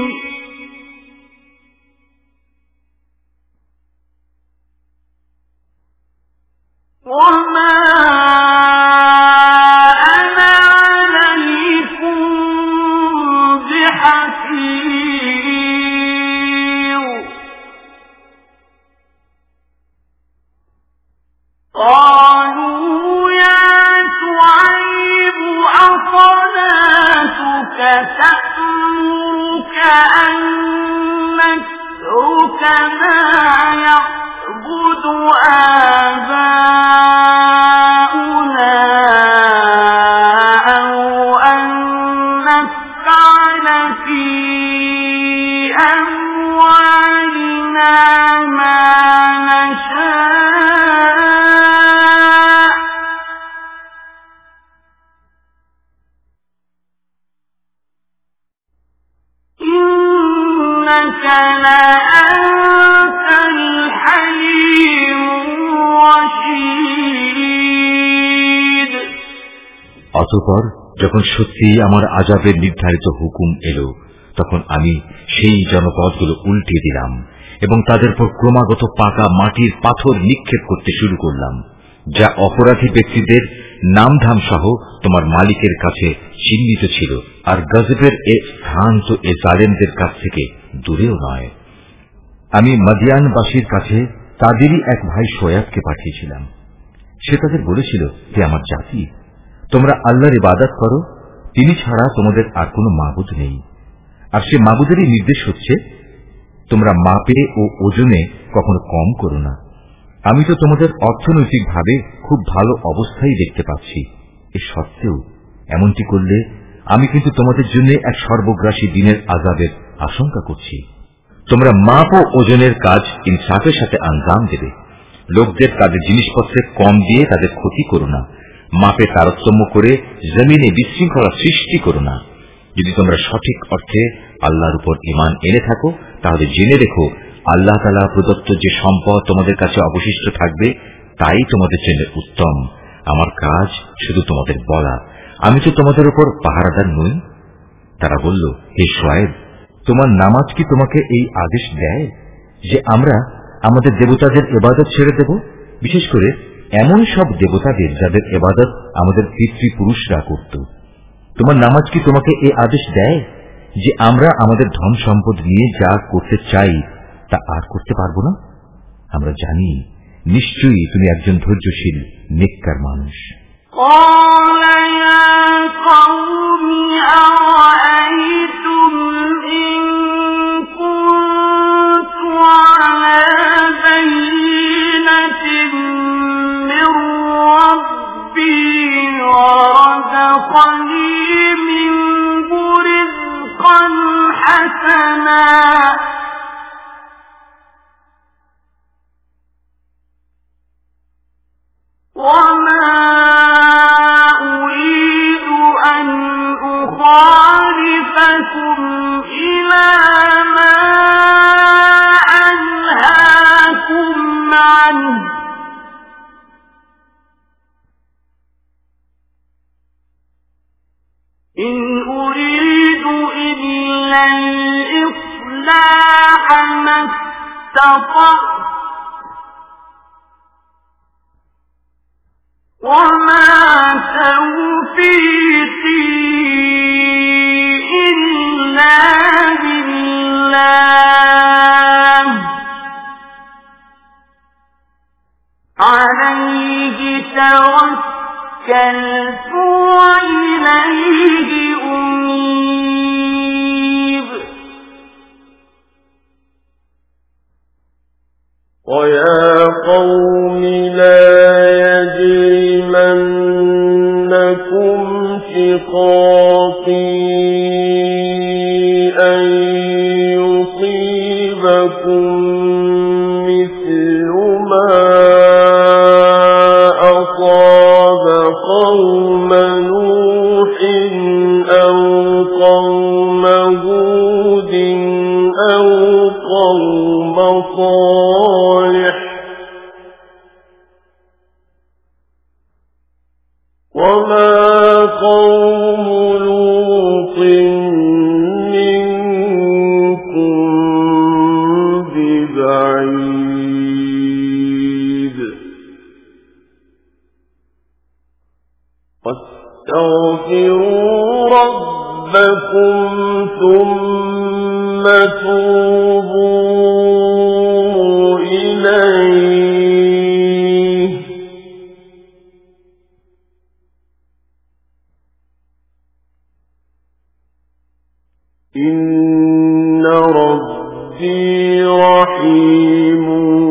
[SPEAKER 2] وما أنا عليكم بحفيظ قالوا يا شعيب أصلاتك تأمرك أن نترك ما يعبد آباؤنا أو أن نفعل في أموالنا ما نشاء إنك لأنت الحليم الرشيد
[SPEAKER 1] অতঃপর যখন সত্যি আমার আযাবের নির্ধারিত হুকুম এলো তখন আমি সেই জনপদগুলো উল্টে দিলাম এবং তাদের উপর ক্রমাগত পাকা মাটির পাথর নিক্ষেপ করতে শুরু করলাম, যা অপরাধী ব্যক্তিদের নামধাম সহ তোমার মালিকের কাছে চিহ্নিত ছিল। আর গজবের এ স্থান তো এ জালেমদের কাছ থেকে দূরেও নয়। আমি মাদিয়ানবাসীর কাছে তাদেরই এক ভাই শোয়াবকে পাঠিয়েছিলাম। সে তাদের বলেছিল, হে আমার জাতি, তোমরা আল্লাহর ইবাদত করো, তিনি ছাড়া তোমাদের আর কোনো মাবুদ নেই। আর সে মাবুদেরই নির্দেশ হচ্ছে, তোমরা মাপে ও ওজনে কখনো কম করো না। আমি তো তোমাদের অর্থনৈতিকভাবে খুব ভালো অবস্থায় দেখতে পাচ্ছি। এ সত্ত্বেও এমনটি করলে আমি কিন্তু তোমাদের জন্য এক সর্বগ্রাসী দিনের আযাবের আশঙ্কা করছি। তোমরা মাপ ও ওজনের কাজ ইনসাফের সাথে আঞ্জাম দেবে। লোকদের তাদের জিনিসপত্রে কম দিয়ে তাদের ক্ষতি করো না। মাপে তারতম্য করে জমিনে বিশৃঙ্খলা সৃষ্টি করো না। যদি তোমরা সঠিক অর্থে আল্লাহর উপর ঈমান এনে থাকো, তাহলে জেনে রেখো আল্লাহ তাআলা প্রদত্ত যে সম্পদ তোমাদের কাছে অবশিষ্ট থাকবে তাই তোমাদের জন্য উত্তম। আমার কাজ শুধু তোমাদের বলা, আমি তো তোমাদের উপর পাহারাদার নই। তারা বলল, হে শুআয়ব, তোমার নামাজ কি তোমাকে এই আদেশ দেয় যে আমরা আমাদের দেবতাদের ইবাদত ছেড়ে দেব, বিশেষ করে এমন সব দেবতাদের যাদের ইবাদত আমাদের পিতৃপুরুষরা করত? তোমার নামাজ কি তোমাকে এই আদেশ দেয় যে আমরা আমাদের ধন সম্পদ নিয়ে যা করতে চাই তা আর করতে পারবো না? আমরা জানি নিশ্চয়ই তুমি একজন ধৈর্যশীল নেককার মানুষ।
[SPEAKER 2] قال يا قوم أرأيتم إن كنت على بينة من ربي ورزقني منه رزقا حسنا السلاح ما استطعت وما توفيقي إلا بالله عليه توكلت وإليه أنيب
[SPEAKER 3] ويا قوم لا يجرمنكم شقاقي أن يصيبكم مثل ما أصاب قوم نوح أو قوم هود أو قوم صالح وما قوم لوط منكم ببعيد واستغفروا ربكم ثم توبوا إليه إن ربي رحيم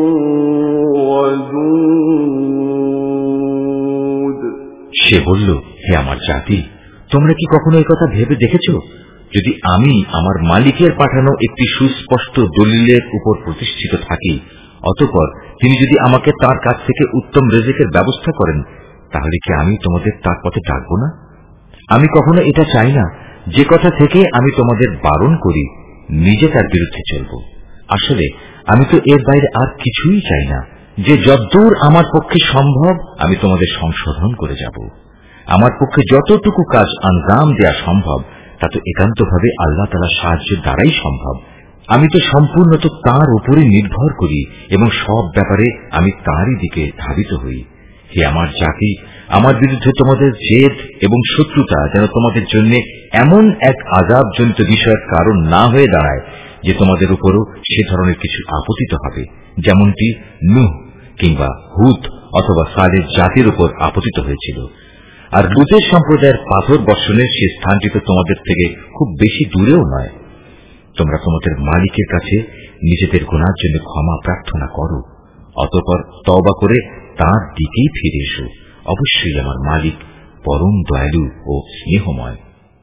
[SPEAKER 3] ودود
[SPEAKER 1] সে বলল, হে আমার জাতি, তোমরা কি কখনো এই কথা ভেবে দেখেছ, যদি আমি আমার মালিকের পাঠানো একটি সুস্পষ্ট দলিলের উপর প্রতিষ্ঠিত থাকি, অতঃপর তিনি যদি আমাকে তার কাছ থেকে উত্তম রিজিকের ব্যবস্থা করেন, তাহলে কি আমি তোমাদের তার পথে ডাকব না? আমি কখনো এটা চাই না যে কথা থেকে আমি তোমাদের বারণ করি নিজে তার বিরুদ্ধে চলব। আসলে আমি তো এর বাইরে আর কিছুই চাই না, যে যতদূর আমার পক্ষে সম্ভব আমি তোমাদের সংশোধন করে যাব। আমার পক্ষে যতটুকু কাজ আঞ্জাম দেয়া সম্ভব তা তো একান্তভাবে আল্লাহ তাআলার সাহায্যের দ্বারাই সম্ভব। আমি তো সম্পূর্ণত তাঁর উপরে নির্ভর করি এবং সব ব্যাপারে আমি তাঁরই দিকে ধাবিত হই। হে আমার জাতি, আমার বিরুদ্ধে তোমাদের জেদ এবং শত্রুতা যেন তোমাদের জন্য এমন এক আযাবজনিত বিষয়ের কারণ না হয়ে দাঁড়ায় যে তোমাদের উপরও সে ধরনের কিছু আপতিত হবে, যেমনটি নূহ কিংবা হুদ অথবা সালেহ জাতির উপর আপতিত হয়েছিল। আর লূতের সম্প্রদায়ের পাথর বর্ষণের সে স্থানটি তো তোমাদের থেকে খুব বেশি দূরেও নয়। তোমরা তোমাদের মালিকের কাছে নিজেদের গুনার জন্য ক্ষমা প্রার্থনা করো, অতঃপর তওবা করে তাঁর দিকেই ফিরে এসো। অবশ্যই আমার মালিক পরম দয়ালু ও স্নেহময়।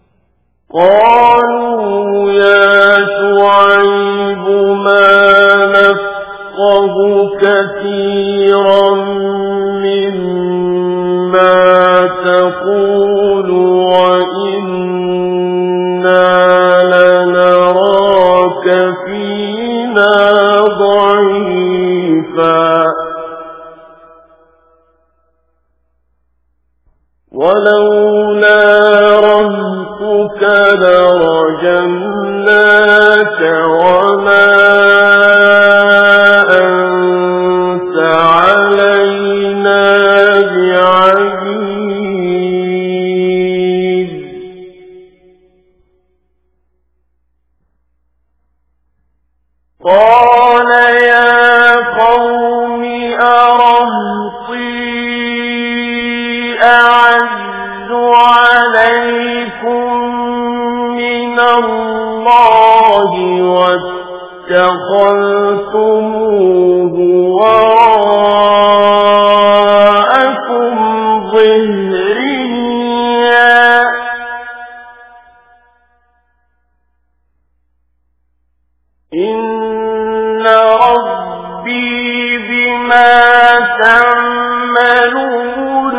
[SPEAKER 3] قالوا يا شعيب ما نفقه كثيرا مما تقول وإنا لنراك فينا ضعيفا ولولا رهطك لرجمناك وما أنت علينا بعزيز قال يا قوم أرهطي أعز عليكم من الله واتخذتموه وراءكم ظهريا إن ربي بما تعملون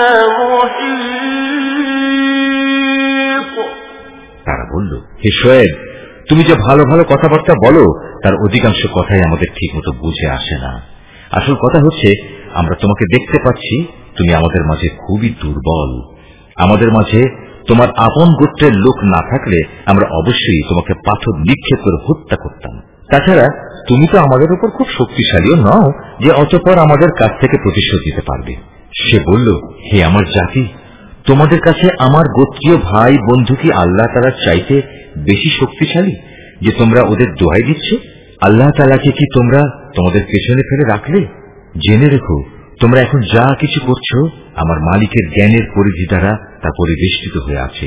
[SPEAKER 3] محيط
[SPEAKER 1] তারা বলল, হে শোয়েব, তুমি যে ভালো ভালো কথাবার্তা বলো তার অধিকাংশ কথাই আমাদের ঠিক মতো বুঝে আসে না। আসল কথা হচ্ছে, আমরা তোমাকে দেখতে পাচ্ছি, তুমি আমাদের মাঝে খুবই দুর্বল। আমাদের মাঝে তোমার আপন গোত্রের লোক না থাকলে আমরা অবশ্যই তোমাকে পাথর নিক্ষেপ করে হত্যা করতাম। তাছাড়া তুমি তো আমাদের উপর খুব শক্তিশালীও নও যে অতঃপর আমাদের কাছ থেকে প্রতিশোধ দিতে পারবে। সে বলল, হে আমার জাতি, তোমাদের কাছে আমার গোত্রীয় ভাই বন্ধু কি আল্লাহ তাআলার চাইতে বেশি শক্তিশালী যে তোমরা ওদের দোহাই দিচ্ছে? আল্লাহ তাআলাকে কি তোমরা তোমাদের পেছনে ফেলে রাখলে? জেনে রেখো, তোমরা এখন যা কিছু করছো আমার মালিকের জ্ঞানের পরিধি দ্বারা তা পরিবেষ্টিত হয়ে আছে।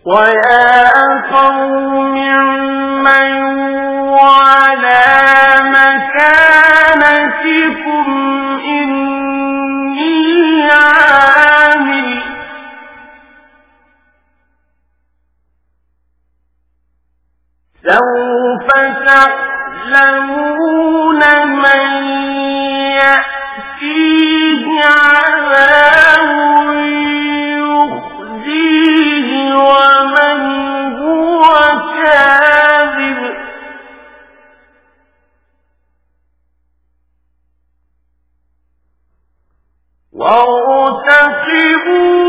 [SPEAKER 3] سوف تعلمون من يأتيه عذاب يخزيه ومن هو كاذب وارتقبوا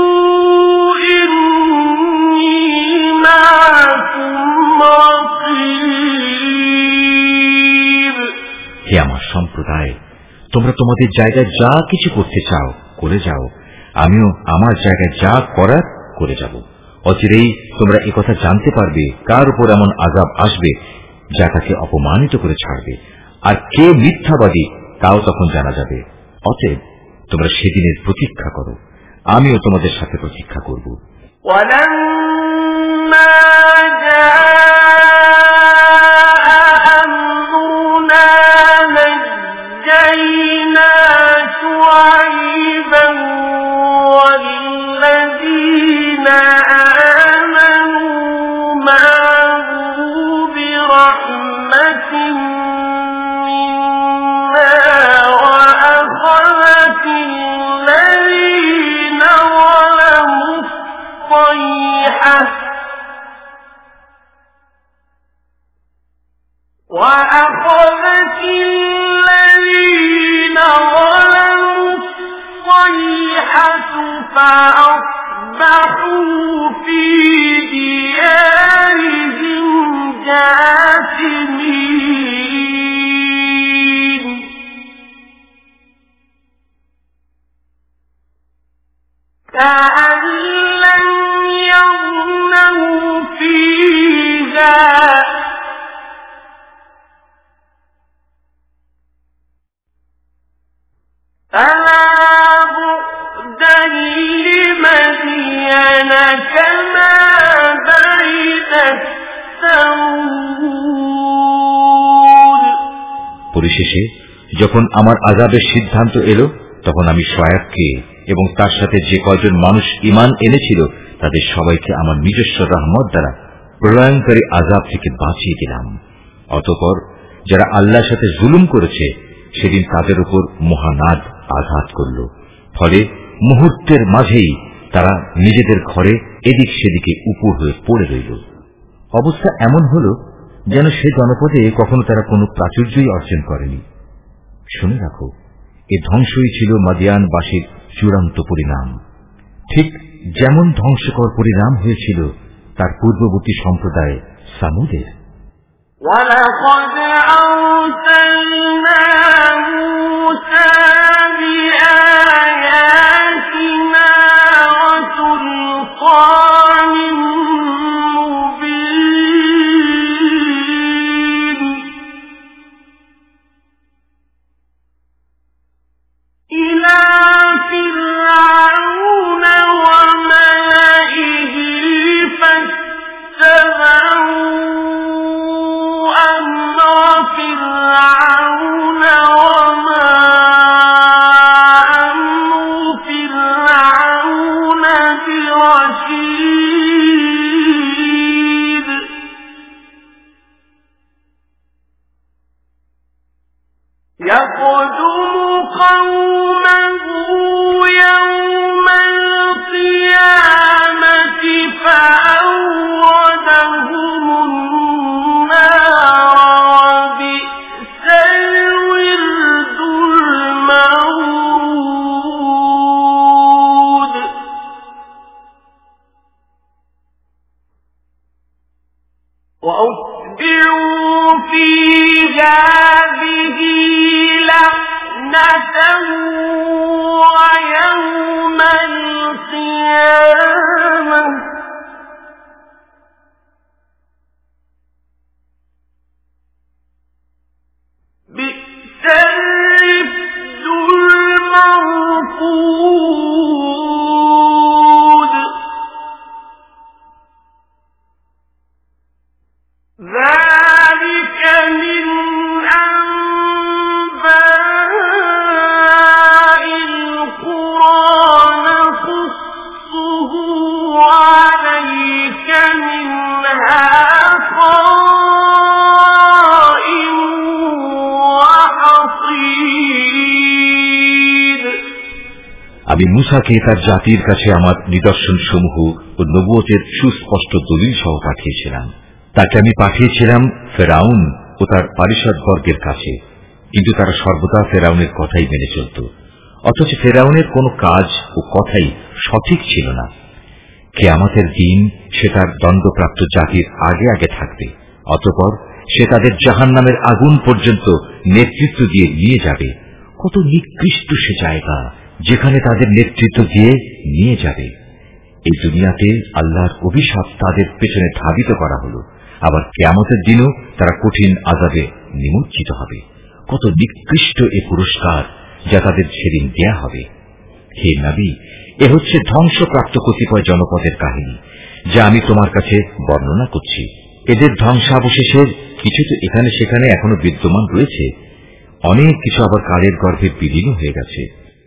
[SPEAKER 1] হে আমার সম্প্রদায়, তোমরা তোমাদের জায়গায় যা কিছু করতে চাও করে যাও, আমিও আমার জায়গায় যা করার করে যাব। অচিরেই তোমরা একথা জানতে পারবে কার উপর এমন আযাব আসবে যা তাকে অপমানিত করে ছাড়বে, আর কে মিথ্যাবাদী তাও তখন জানা যাবে। অতএব তোমরা সেদিনের প্রতীক্ষা করো, আমিও তোমাদের সাথে প্রতীক্ষা করব।
[SPEAKER 3] وأخذت الذين ظلموا الصيحة فأصبحوا في ديارهم جاثمين كأن لم يغنوا فيها فلا بعدا لمدين كما بعدت ثمود।
[SPEAKER 1] পরিশেষে যখন আমার আযাবের সিদ্ধান্ত এলো তখন আমি শোয়াবকে এবং তার সাথে যে কয়জন মানুষ ঈমান এনেছিল তাদের সবাইকে আমার নিজস্ব রহমত দ্বারা প্রলয়ঙ্কারী আযাব থেকে বাঁচিয়ে দিলাম। অতঃপর যারা আল্লাহর সাথে জুলুম করেছে সেদিন তাদের উপর মহানাদ আঘাত করল, ফলে মুহূর্তের মাঝেই তারা নিজেদের ঘরে এদিক সেদিকে উপুর হয়ে পড়ে রইল। অবস্থা এমন হল যেন সে জনপদে কখনো তারা কোনো প্রাচুর্যই অর্জন করেনি। শুনে রাখো, এ ধ্বংসই ছিল মাদিয়ানবাসীর চূড়ান্ত পরিণাম, ঠিক যেমন ধ্বংসকর পরিণাম হয়েছিল তার পূর্ববর্তী সম্প্রদায় সামুদের।
[SPEAKER 3] وَلَقَدْ أَرْسَلْنَا مُوسَى بِآيَاتِنَا وَسُلْطَانٍ مُبِينٍ إِلَى فِرْعَوْنَ وَمَلَئِهِ فَاتَّبَعُوا فرعون وما أمر فرعون برشيد يقدم قومه يوم القيامة فأوردهم النار
[SPEAKER 1] আমি মূসাকে তার জাতির কাছে আমার নিদর্শন সমূহ ও নবুয়তের সুস্পষ্ট দলিল সহ পাঠিয়েছিলাম। তাকে আমি পাঠিয়েছিলাম ফেরাউন ও তার পারিষদবর্গের কাছে, কিন্তু তারা সর্বদা ফেরাউনের কথাই মেনে চলত। অথচ ফেরাউনের কোন কাজ ও কথাই সঠিক ছিল না। কিয়ামতের দিন সে তার দণ্ডপ্রাপ্ত জাতির আগে আগে থাকবে, অতঃপর সে তাদের জাহান্নামের আগুন পর্যন্ত নেতৃত্ব দিয়ে নিয়ে যাবে। কত নিকৃষ্ট সে জায়গা যেখানে তাদের নেতৃত্ব দিয়ে নিয়ে যাবে। এই দুনিয়াতে আল্লাহর অভিশাপ তাদের পেছনে ধাবিত করা হল, আবার কিয়ামতের দিনও তারা কঠিন আযাবে নিমজ্জিত হবে। কত নিকৃষ্ট এ পুরস্কার যা তাদের সেদিন দেয়া হবে। হে নবী, এ হচ্ছে ধ্বংসপ্রাপ্ত কতিপয় জনপদের কাহিনী, যা আমি তোমার কাছে বর্ণনা করছি। এদের ধ্বংসাবশেষের কিছু তো এখানে সেখানে এখনো বিদ্যমান রয়েছে, অনেক কিছু আবার কালের গর্ভে বিলীন হয়ে গেছে।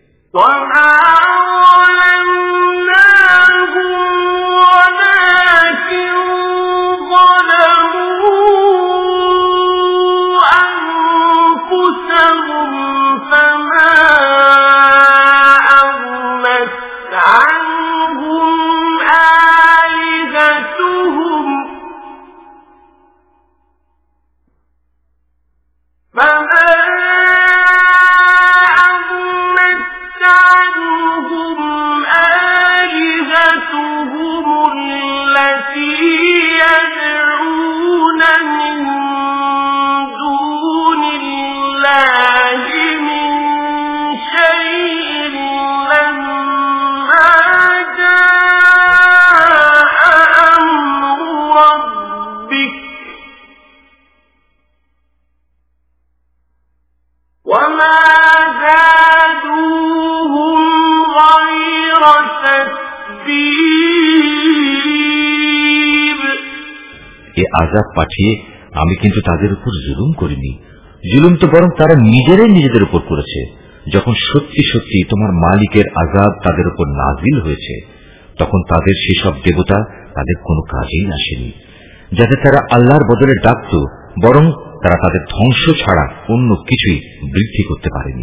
[SPEAKER 1] আযাব পাঠিয়ে আমি কিন্তু তাদের উপর জুলুম করিনি। জুলুম তো বরং তারা নিজেরাই নিজেদের উপর করেছে। যখন সত্যি সত্যি তোমার মালিকের আযাব তাদের উপর নাজিল হয়েছে, তখন তাদের সেসব দেবতা তাদের কোনো কাজেই আসেনি, যাতে তারা আল্লাহর বদলে ডাকত, বরং তারা তাদের ধ্বংস ছাড়া অন্য কিছুই বৃদ্ধি করতে পারেনি।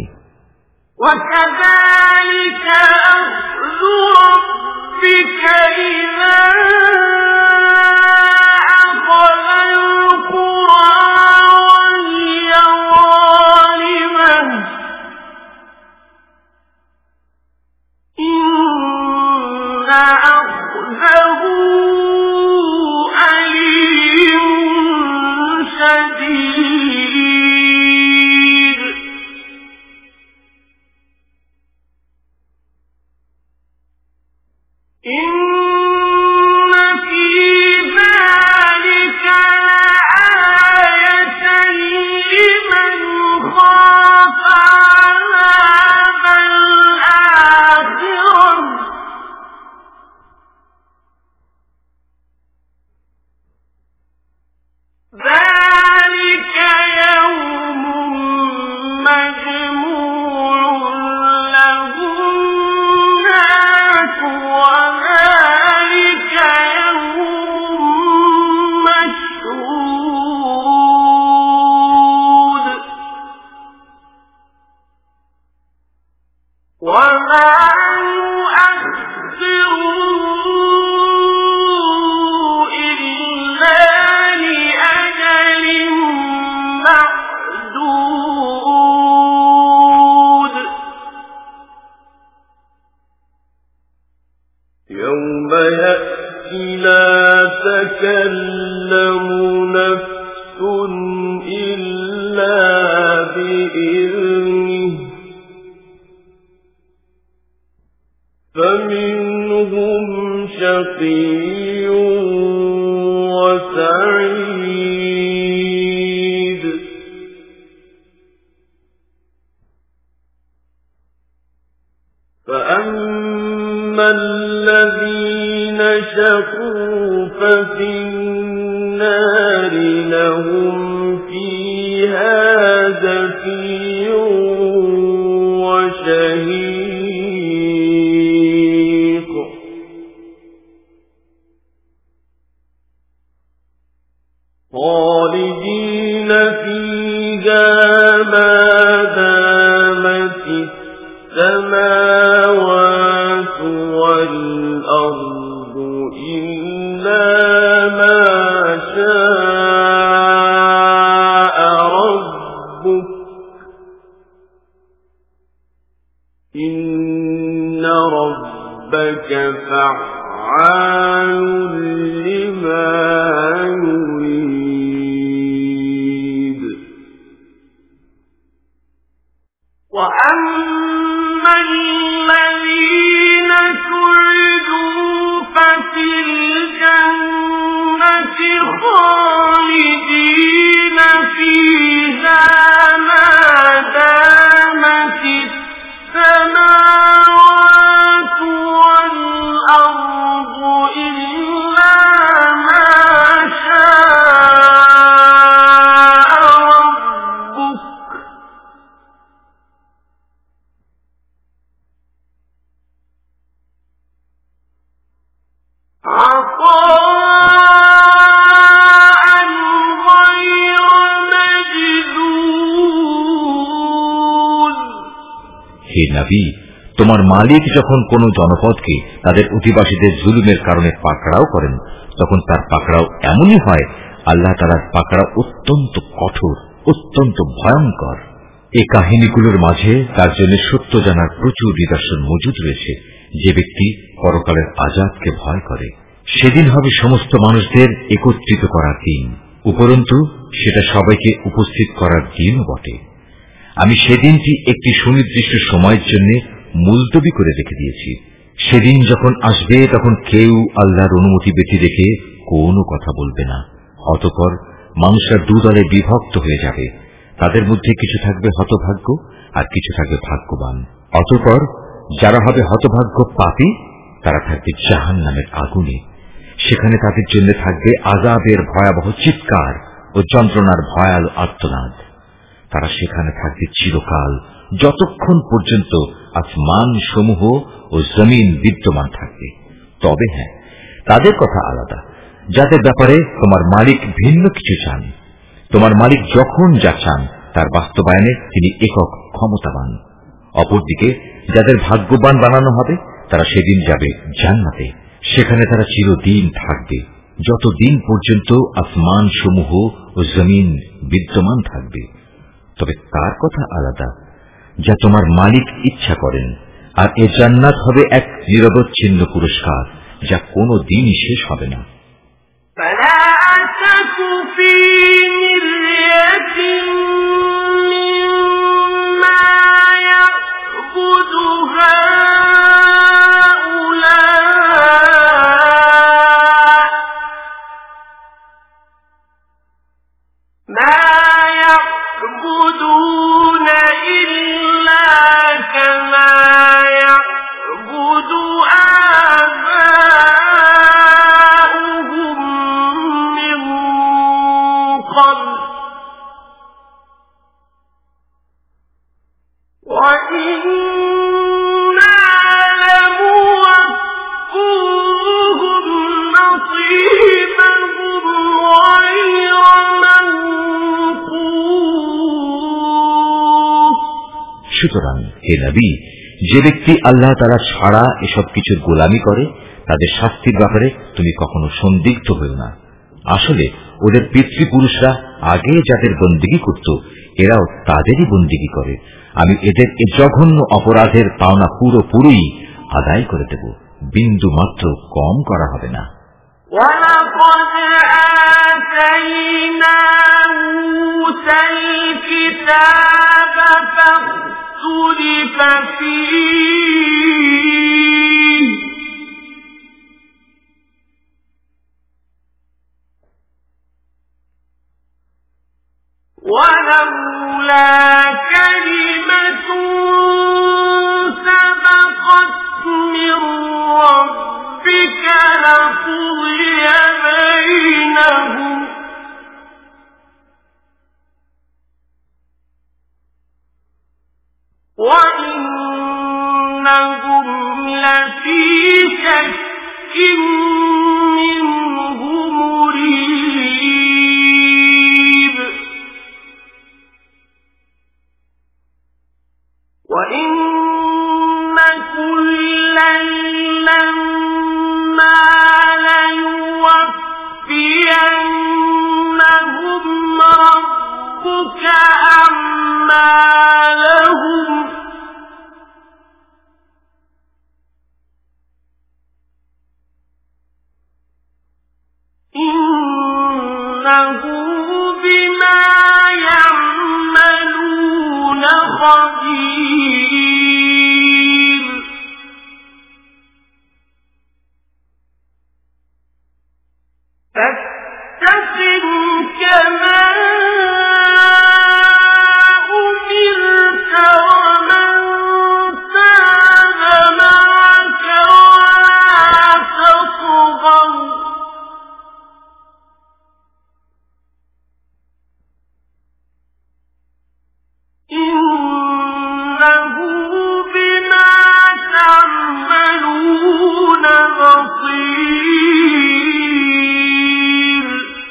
[SPEAKER 3] السماوات ربك فعال لما يريد وأما الذين سعدوا ففي الجنة خالدين فيها ما دامت السماوات والأرض إلا ما شاء ربك عطاء غير مجذوذ।
[SPEAKER 1] হে নবী, তোমার মালিক যখন কোন জনপদকে তাদের অধিবাসীদের জুলুমের কারণে পাকড়াও করেন, তখন তার পাকড়াও এমনই হয়। আল্লাহ তাআলার পাকড়াও অত্যন্ত কঠোর, অত্যন্ত ভয়ঙ্কর। এই কাহিনীগুলোর মাঝে তার জন্য সত্য জানার প্রচুর নিদর্শন মজুদ রয়েছে। যে ব্যক্তি পরকালের আযাবকে ভয় করে, সেদিন হবে সমস্ত মানুষদের একত্রিত করার দিন, উপরন্তু সেটা সবাইকে উপস্থিত করার দিনও বটে। আমি সেদিনটি একটি সুনির্দিষ্ট সময়ের জন্য মুলতবি করে রেখে দিয়েছি। সেদিন যখন আসবে তখন কেউ আল্লাহর অনুমতি ব্যতী রেখে কোনো কথা বলবে না। অতঃপর মানুষরা দুদলে বিভক্ত হয়ে যাবে। তাদের মধ্যে কিছু থাকবে হতভাগ্য আর কিছু থাকবে ভাগ্যবান। অতঃপর যারা হবে হতভাগ্য পাপী, তারা থাকবে জাহান্নামের আগুনে। সেখানে তাদের জন্য থাকবে আযাবের ভয়াবহ চিৎকার ও যন্ত্রণার ভয়াল আর্তনাদ। তারা সেখানে থাকবে চিরকাল, যতক্ষণ পর্যন্ত আসমান সমূহ ও জমিন বিদ্যমান থাকবে। তবে হ্যাঁ, তাদের কথা আলাদা, যাদের ব্যাপারে তোমার মালিক ভিন্ন কিছু চান। তোমার মালিক যখন যা চান তার বাস্তবায়নে তিনি একক ক্ষমতাবান। অপরদিকে যাদের ভাগ্যবান বানানো হবে তারা সেদিন যাবে জান্নাতে। সেখানে তারা চিরদিন থাকবে, যতদিন পর্যন্ত আসমান সমূহ ও জমিন বিদ্যমান থাকবে। তবে তার কথা আলাদা, যা তোমার মালিক ইচ্ছা করেন। আর এ জান্নাত হবে এক নিরবচ্ছিন্ন পুরস্কার, যা কোনো দিনই শেষ হবে না। সুতরাং হে নবী, যে ব্যক্তি আল্লাহ তাআলা ছাড়া এসব কিছুর গোলামি করে তাদের শাস্তির ব্যাপারে তুমি কখনো সন্দিগ্ধ হও না। আসলে ওদের পিতৃপুরুষরা আগে যাদের বন্দেগী করত, এরাও তাদেরই বন্দেগী করে। আমি এদের এ জঘন্য অপরাধের পাওনা পুরোপুরি আদায় করে দেব, বিন্দু মাত্র কম করা হবে না।
[SPEAKER 3] وَلَقَدْ آتَيْنَا مُوسَى الْكِتَابَ فَاخْتُلِفَ فِيهِ وَلَوْلَا كَلِمَةٌ سَبَقَتْ مِنْ رَبِّكَ لَقُضِيَ بَيْنَهُمْ وَإِنَّهُمْ لَفِي شَكٍّ مِّنْهُ مُرِيبٍ وَإِنَّ كُلًّا لَّمَّا لَيُوَفِّيَنَّهُمْ رَبُّكَ أَعْمَالَهُمْ إنه بما يعملون خبير فاستقم كما أمرت ومن تاب معك ولا تطغوا إنه بما تعملون بصير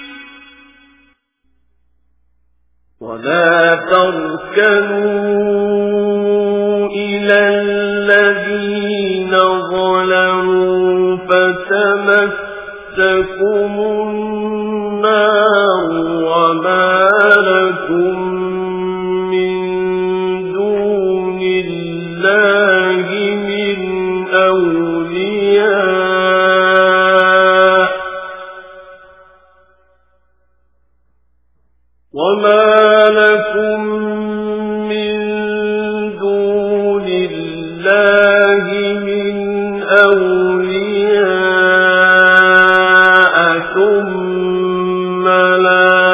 [SPEAKER 3] ولا تركنوا إلى الذين ظلموا فتمسكم النار وما لكم من دون الله من أولياء وما لكم من دون الله من أولياء ثم لا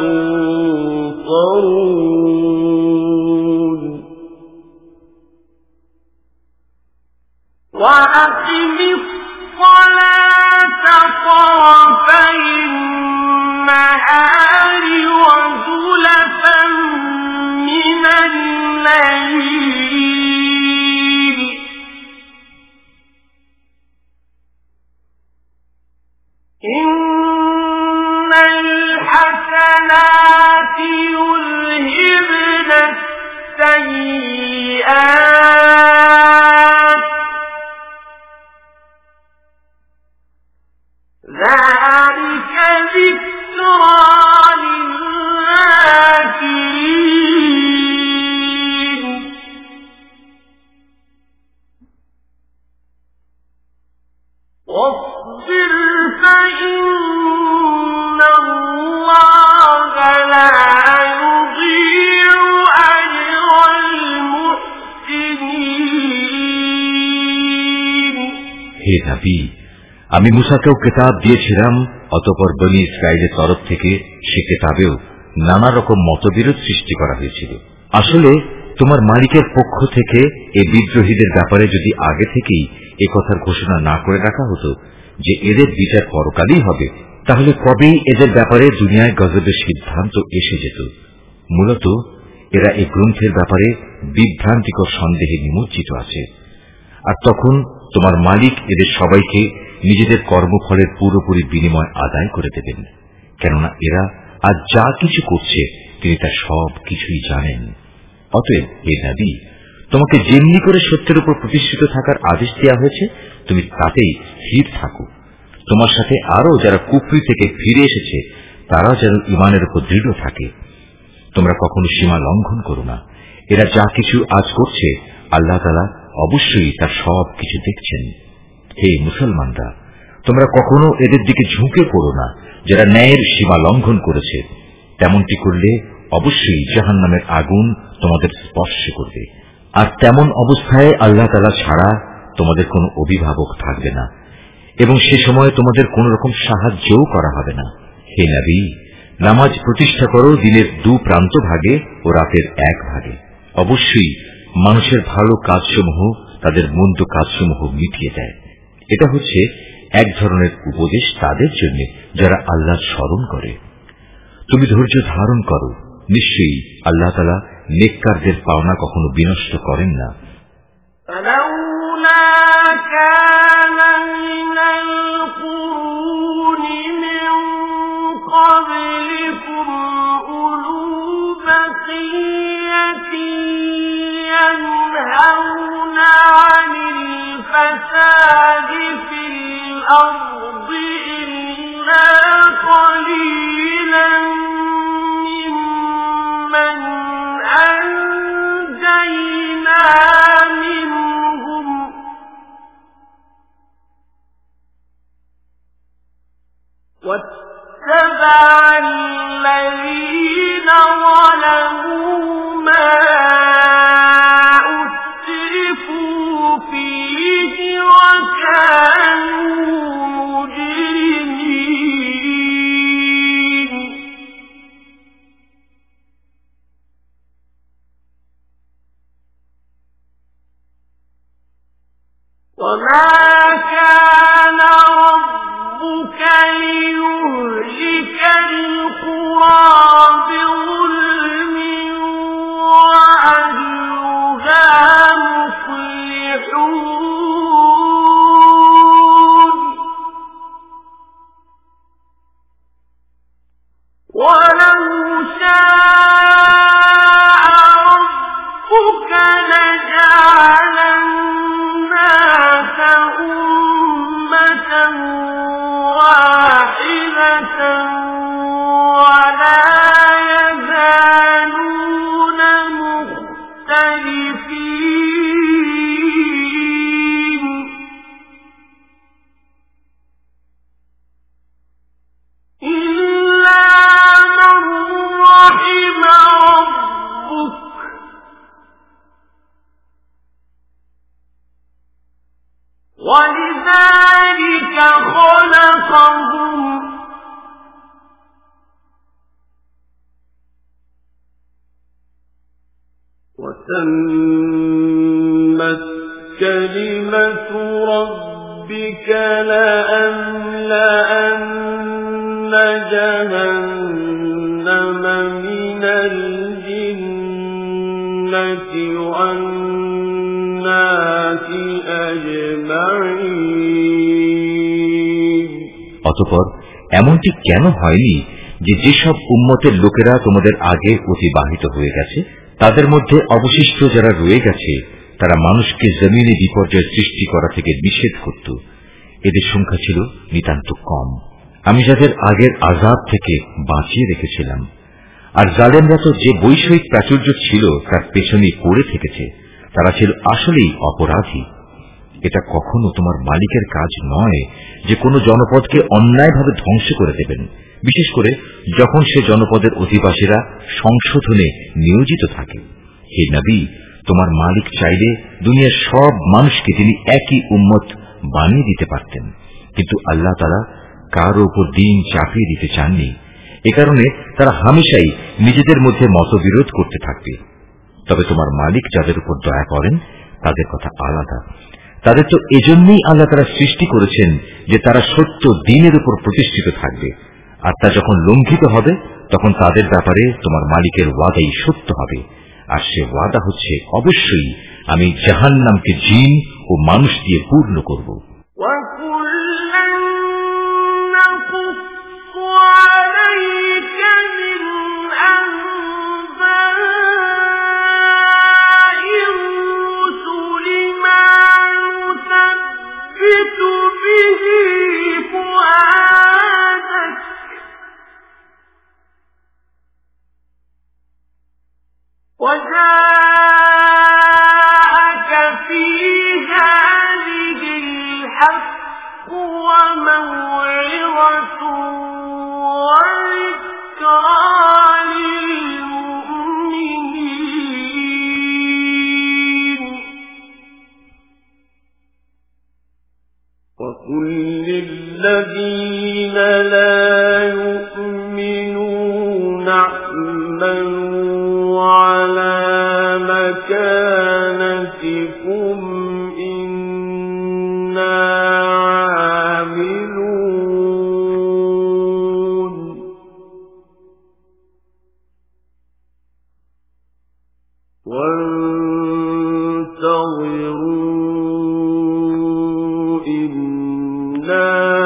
[SPEAKER 3] تنصرون وأقم الصلاة طرفي النهار وزلفا من الليل إن الحسنات يذهبن السيئات ذلك ذكرى للذاكرين واصبر فإن الله لا يضيع أجر المحسنين
[SPEAKER 1] হে নবী, আমি মুসাকেও কিতাব দিয়েছিলাম, অতঃপর বনী ইসরাইলের তরফ থেকে সে কিতাবেও নানা রকম মতবিরোধ সৃষ্টি করা হয়েছিল। আসলে তোমার মালিকের পক্ষ থেকে এই বিদ্রোহীদের ব্যাপারে যদি আগে থেকেই এ কথার ঘোষণা না করে রাখা হতো যে এদের বিচার পরকালেই হবে, তাহলে কবেই এদের ব্যাপারে দুনিয়ায় গজবের সিদ্ধান্ত এসে যেত। মূলত এরা এই গ্রন্থের ব্যাপারে বিভ্রান্তিকর সন্দেহে নিমজ্জিত আছে। আর তখন তোমার মালিক এদের সবাইকে নিজেদের কর্মফলের পুরোপুরি বিনিময় আদায় করে দেবেন, কেননা এরা আজ যা কিছু করছে তিনি তার সব কিছুই জানেন। অতএব হে নবী, তোমাকে যেমনি করে সত্যের উপর প্রতিষ্ঠিত থাকার আদেশ দেওয়া হয়েছে তুমি তাতেই স্থির থাকো। তোমার সাথে আরো যারা কুফরি থেকে ফিরে এসেছে তারা যেন ইমানের উপর দৃঢ় থাকে। তোমরা কখনো সীমা লঙ্ঘন করো না। এরা যা কিছু আজ করছে আল্লাহ তাআলা অবশ্যই তার সব কিছু দেখছেন। হে মুসলমানরা, তোমরা কখনো এদের দিকে ঝুঁকে পড়ো না যারা ন্যায়ের সীমা লঙ্ঘন করেছে। তেমনটি করলে অবশ্যই জাহান্নামের আগুন তোমাদের স্পর্শ করবে। আর তেমন অবস্থায় আল্লাহ তাআলা ছাড়া তোমাদের কোনো অভিভাবক থাকবে না এবং সে সময় তোমাদের কোন রকম সাহায্যও করা হবে না। হে নবী, নামাজ প্রতিষ্ঠা করো দিনের দু প্রান্ত ভাগে ও রাতের এক ভাগে। অবশ্যই মানুষের ভালো কাজসমূহ তাদের মন্দ কাজসমূহ মিটিয়ে দেয়। এটা হচ্ছে এক ধরনের উপদেশ তাদের জন্য যারা আল্লাহর স্মরণ করে। তুমি ধৈর্য ধারণ করো, নিশ্চয়ই আল্লাহ তাআলা নেককারদের পাওনা কখনো বিনষ্ট করেন না।
[SPEAKER 3] ينهون عن الفساد في الأرض إلا قليلا ممن أنجينا منهم واتبع الذين ظلموا ما أترفوا فيه وكانوا مجرمين وما كان ربك ليهلك القرى بظلم وأهلها مصلحون ولو شاء ربك لجعل الناس أمة واحدة ولا يزالون مختلفين إلا من رحم ربك ولذلك خلقهم وتمت كلمة ربك لأملأن جهنم من الجنة والناس أجمعين
[SPEAKER 1] অতঃপর এমনটি কেন হয়নি যে যেসব উম্মতের লোকেরা তোমাদের আগে অতিবাহিত হয়ে গেছে তাদের মধ্যে অবশিষ্ট যারা রয়ে গেছে তারা মানুষকে জমিনে বিপর্যয় সৃষ্টি করা থেকে নিষেধ করত। এদের সংখ্যা ছিল নিতান্ত কম। আমি যাদের আগের আযাব থেকে বাঁচিয়ে রেখেছিলাম, আর জালেমরা তো যে বৈষয়িক প্রাচুর্য ছিল তার পেছনে পড়ে থেকেছে, তারা ছিল আসলেই অপরাধী। এটা কখনো তোমার মালিকের কাজ নয় যে কোনো জনপদকে অন্যায়ভাবে ধ্বংস করে দেবেন, বিশেষ করে যখন সে জনপদের অধিবাসীরা সংশোধনে নিয়োজিত থাকে। হে নবী, তোমার মালিক চাইলে দুনিয়ার সব মানুষকে তিনি একই উম্মত বানিয়ে দিতে পারতেন, কিন্তু আল্লাহ তাআলা কারো উপর দিন চাপিয়ে দিতে চাননি। এ কারণে তারা হামেশাই নিজেদের মধ্যে মতবিরোধ করতে থাকবে। তবে তোমার মালিক যাদের উপর দয়া করেন তাদের কথা আলাদা। তাদের তো এজন্যই আল্লাহ তারা সৃষ্টি করেছেন যে তারা সত্য দ্বীনের উপর প্রতিষ্ঠিত থাকবে, আর তা যখন লঙ্ঘিত হবে তখন তাদের ব্যাপারে তোমার মালিকের ওয়াদাই সত্য হবে। আর সে ওয়াদা হচ্ছে, অবশ্যই আমি জাহান্নামকে জিন ও মানুষ দিয়ে পূর্ণ করব।
[SPEAKER 3] وجاءك في هذه الحق وموعظة وذكرى للمؤمنين وقل للذين لا يؤمنون اعملوا على مكانتكم إنا عاملون وانتظروا إنا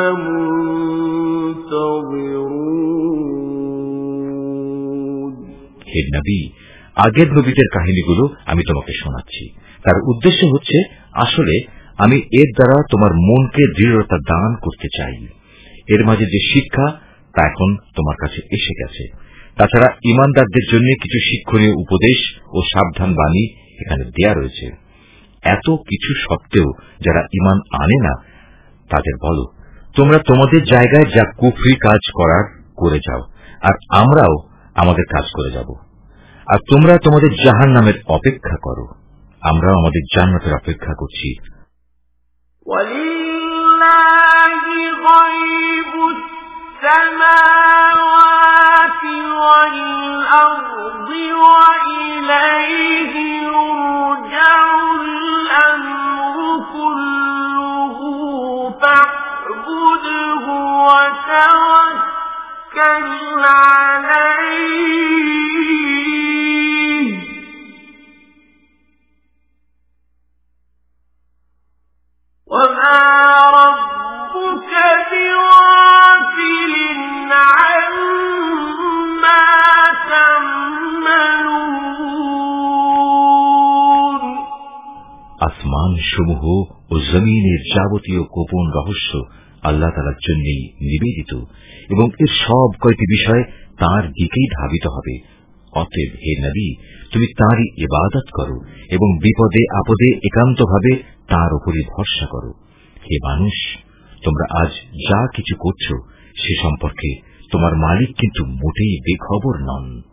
[SPEAKER 3] منتظرون
[SPEAKER 1] হে নবী, আগের নবীদের কাহিনীগুলো আমি তোমাকে শোনাচ্ছি। তার উদ্দেশ্য হচ্ছে, আসলে আমি এর দ্বারা তোমার মনকে দৃঢ়তা দান করতে চাই। এর মাঝে যে শিক্ষা তা এখন তোমার কাছে এসে গেছে। তাছাড়া ঈমানদারদের জন্য কিছু শিক্ষণীয় উপদেশ ও সাবধান বাণী এখানে দেয়া রয়েছে। এত কিছু সত্ত্বেও যারা ঈমান আনে না তাদের বলো, তোমরা তোমাদের জায়গায় যা কুফরি কাজ করার করে যাও, আর আমরাও আমাদের কাজ করে যাব। আর তোমরা তোমাদের জাহান্নামের অপেক্ষা করো, আমরাও আমাদের জান্নাতের অপেক্ষা করছি।
[SPEAKER 2] ওয়ালিল্লাহি গায়বুস সামাওয়াতি ওয়াল আরদি ওয়া ইলাইহি ইউরজাউল আমরু কুল্লুহু ফা'বুদহু ওয়া তাওয়াক্কাল আলাইহি وَمَا رَبُّكَ بِغَافِلٍ عَمَّا تَعْمَلُونَ
[SPEAKER 1] আসমান সমূহ ও জমিনের যাবতীয় গোপন রহস্য আল্লাহ তাআলার জন্যই নিবেদিত, এবং এর সব কয়টি বিষয় তাঁর দিকেই ধাবিত হবে। অতএব হে নবী, তুমি তাঁরই ইবাদত করো এবং বিপদে আপদে একান্তভাবে তাঁর উপরই ভরসা করো। হে মানুষ, তোমরা আজ যা কিছু করছো সে সম্পর্কে তোমার মালিক কিন্তু মোটেই বেখবর নন।